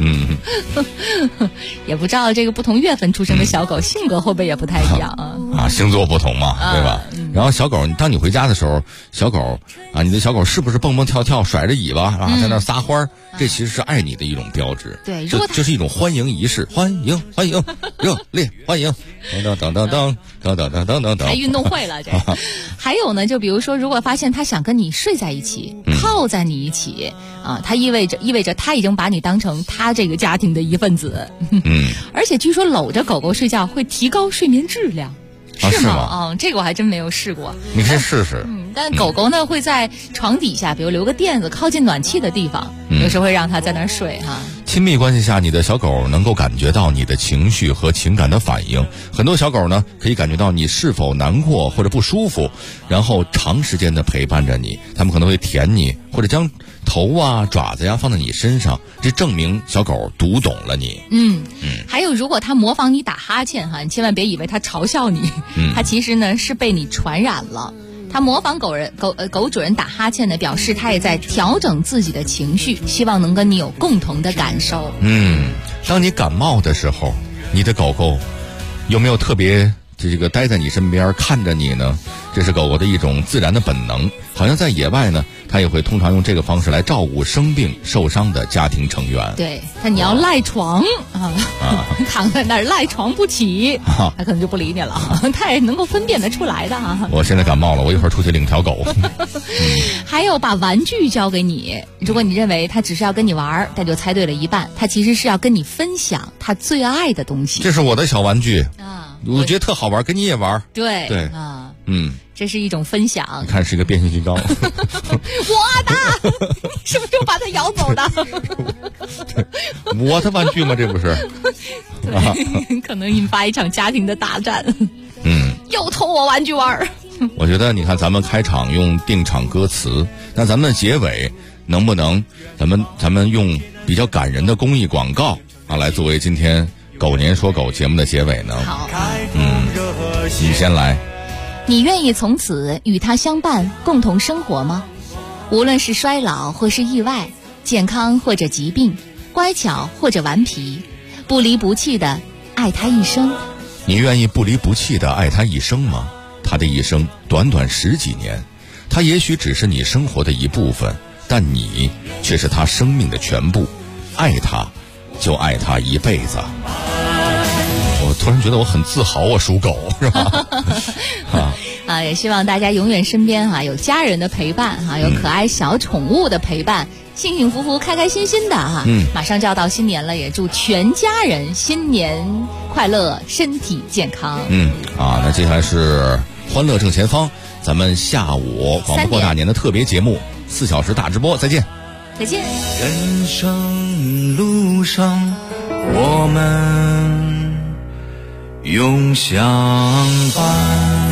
也不知道这个不同月份出生的小狗性格会不会也不太一样啊？ 星座不同嘛，对吧？然后小狗，当你回家的时候，小狗你的小狗是不是蹦蹦跳跳、甩着尾巴在那撒欢儿？这其实是爱你的一种标志。 对， 这是一种欢迎仪式，欢迎，热烈欢迎，等等等等等等等等等等。 还运动会了这。还有呢，就比如说，如果发现他想跟你睡在一起，靠在你一起它意味着他已经把你当成他这个家庭的一份子。而且据说搂着狗狗睡觉会提高睡眠质量。是吗？这个我还真没有试过。 你可以试试。 但狗狗呢会在床底下，比如留个垫子，靠近暖气的地方，有时候会让它在那儿睡哈。 亲密关系下，你的小狗能够感觉到你的情绪和情感的反应。很多小狗呢可以感觉到你是否难过或者不舒服，然后长时间的陪伴着你。它们可能会舔你，或者将头爪子放在你身上，这证明小狗读懂了你。 还有，如果它模仿你打哈欠你千万别以为它嘲笑你，它其实呢是被你传染了。它模仿狗主人打哈欠呢，表示它也在调整自己的情绪，希望能跟你有共同的感受。 当你感冒的时候，你的狗狗有没有特别这个待在你身边看着你呢？这是狗狗的一种自然的本能。好像在野外呢，它也会通常用这个方式来照顾生病受伤的家庭成员。 对，但你要赖床躺在那儿赖床不起，它可能就不理你了。它也能够分辨得出来的我现在感冒了，我一会儿出去领条狗。 还有把玩具交给你，如果你认为它只是要跟你玩，它就猜对了一半，它其实是要跟你分享它最爱的东西。 这是我的小玩具我觉得特好玩，跟你也玩。 对这是一种分享。 你看，是一个变形金刚。 我的，你是不是又把它咬走的？ 我的玩具吗？这不是？ 可能引发一场家庭的大战。又偷我玩具玩。 我觉得，你看，咱们开场用定场歌词，那咱们结尾能不能，咱们用比较感人的公益广告来作为今天狗年说狗节目的结尾呢？ 好， 你先来。 你愿意从此与他相伴，共同生活吗？无论是衰老或是意外，健康或者疾病，乖巧或者顽皮，不离不弃的爱他一生。 你愿意不离不弃的爱他一生吗？他的一生短短10几年，他也许只是你生活的一部分，但你却是他生命的全部。爱他，就爱他一辈子。我突然觉得我很自豪，我属狗，是吧？ 也希望大家永远身边有家人的陪伴有可爱小宠物的陪伴，幸幸福福、开开心心的马上就要到新年了，也祝全家人新年快乐，身体健康。 那接下来是欢乐正前方，咱们下午广播过大年的特别节目4小时大直播，再见。 再见。 人生路上，我们永相伴。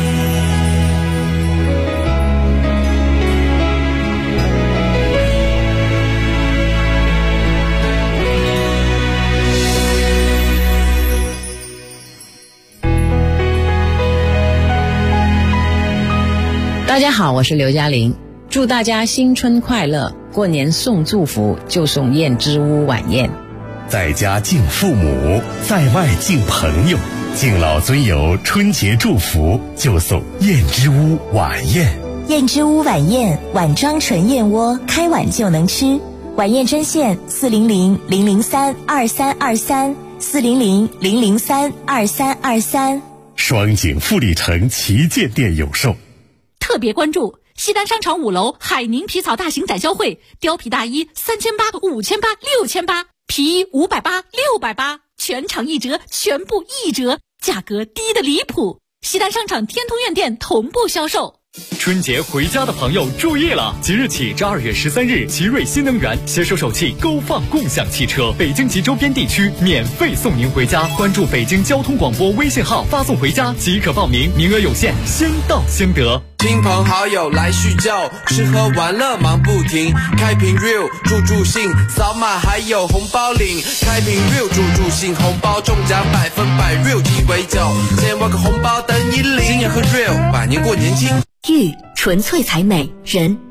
大家好，我是刘嘉玲，祝大家新春快乐，过年送祝福就送燕之屋晚宴。 在家敬父母，在外敬朋友，敬老尊友春节祝福就送燕之屋晚宴。 燕之屋晚宴，碗装纯燕窝，开碗就能吃。晚宴专线400-003-2323，400-003-2323。 双井富力城旗舰店有售。 特别关注西单商场5楼海宁皮草大型展销会，貂皮大衣3800、5800、6800，皮衣580、680，全场1折，全部1折，价格低得离谱。西单商场天通苑店同步销售。 春节回家的朋友注意了，即日起至2月13日，奇瑞新能源携手首汽勾放共享汽车，北京及周边地区免费送您回家。关注北京交通广播微信号，发送回家即可报名，名额有限，先到先得。 亲朋好友来叙旧，吃喝玩乐忙不停。开瓶 real 助兴，扫码还有红包领。开瓶 real 助兴，红包中奖100%， real 鸡尾酒，先挖个红包等你领。今年喝 real， 百年过年轻。 玉纯粹才美人。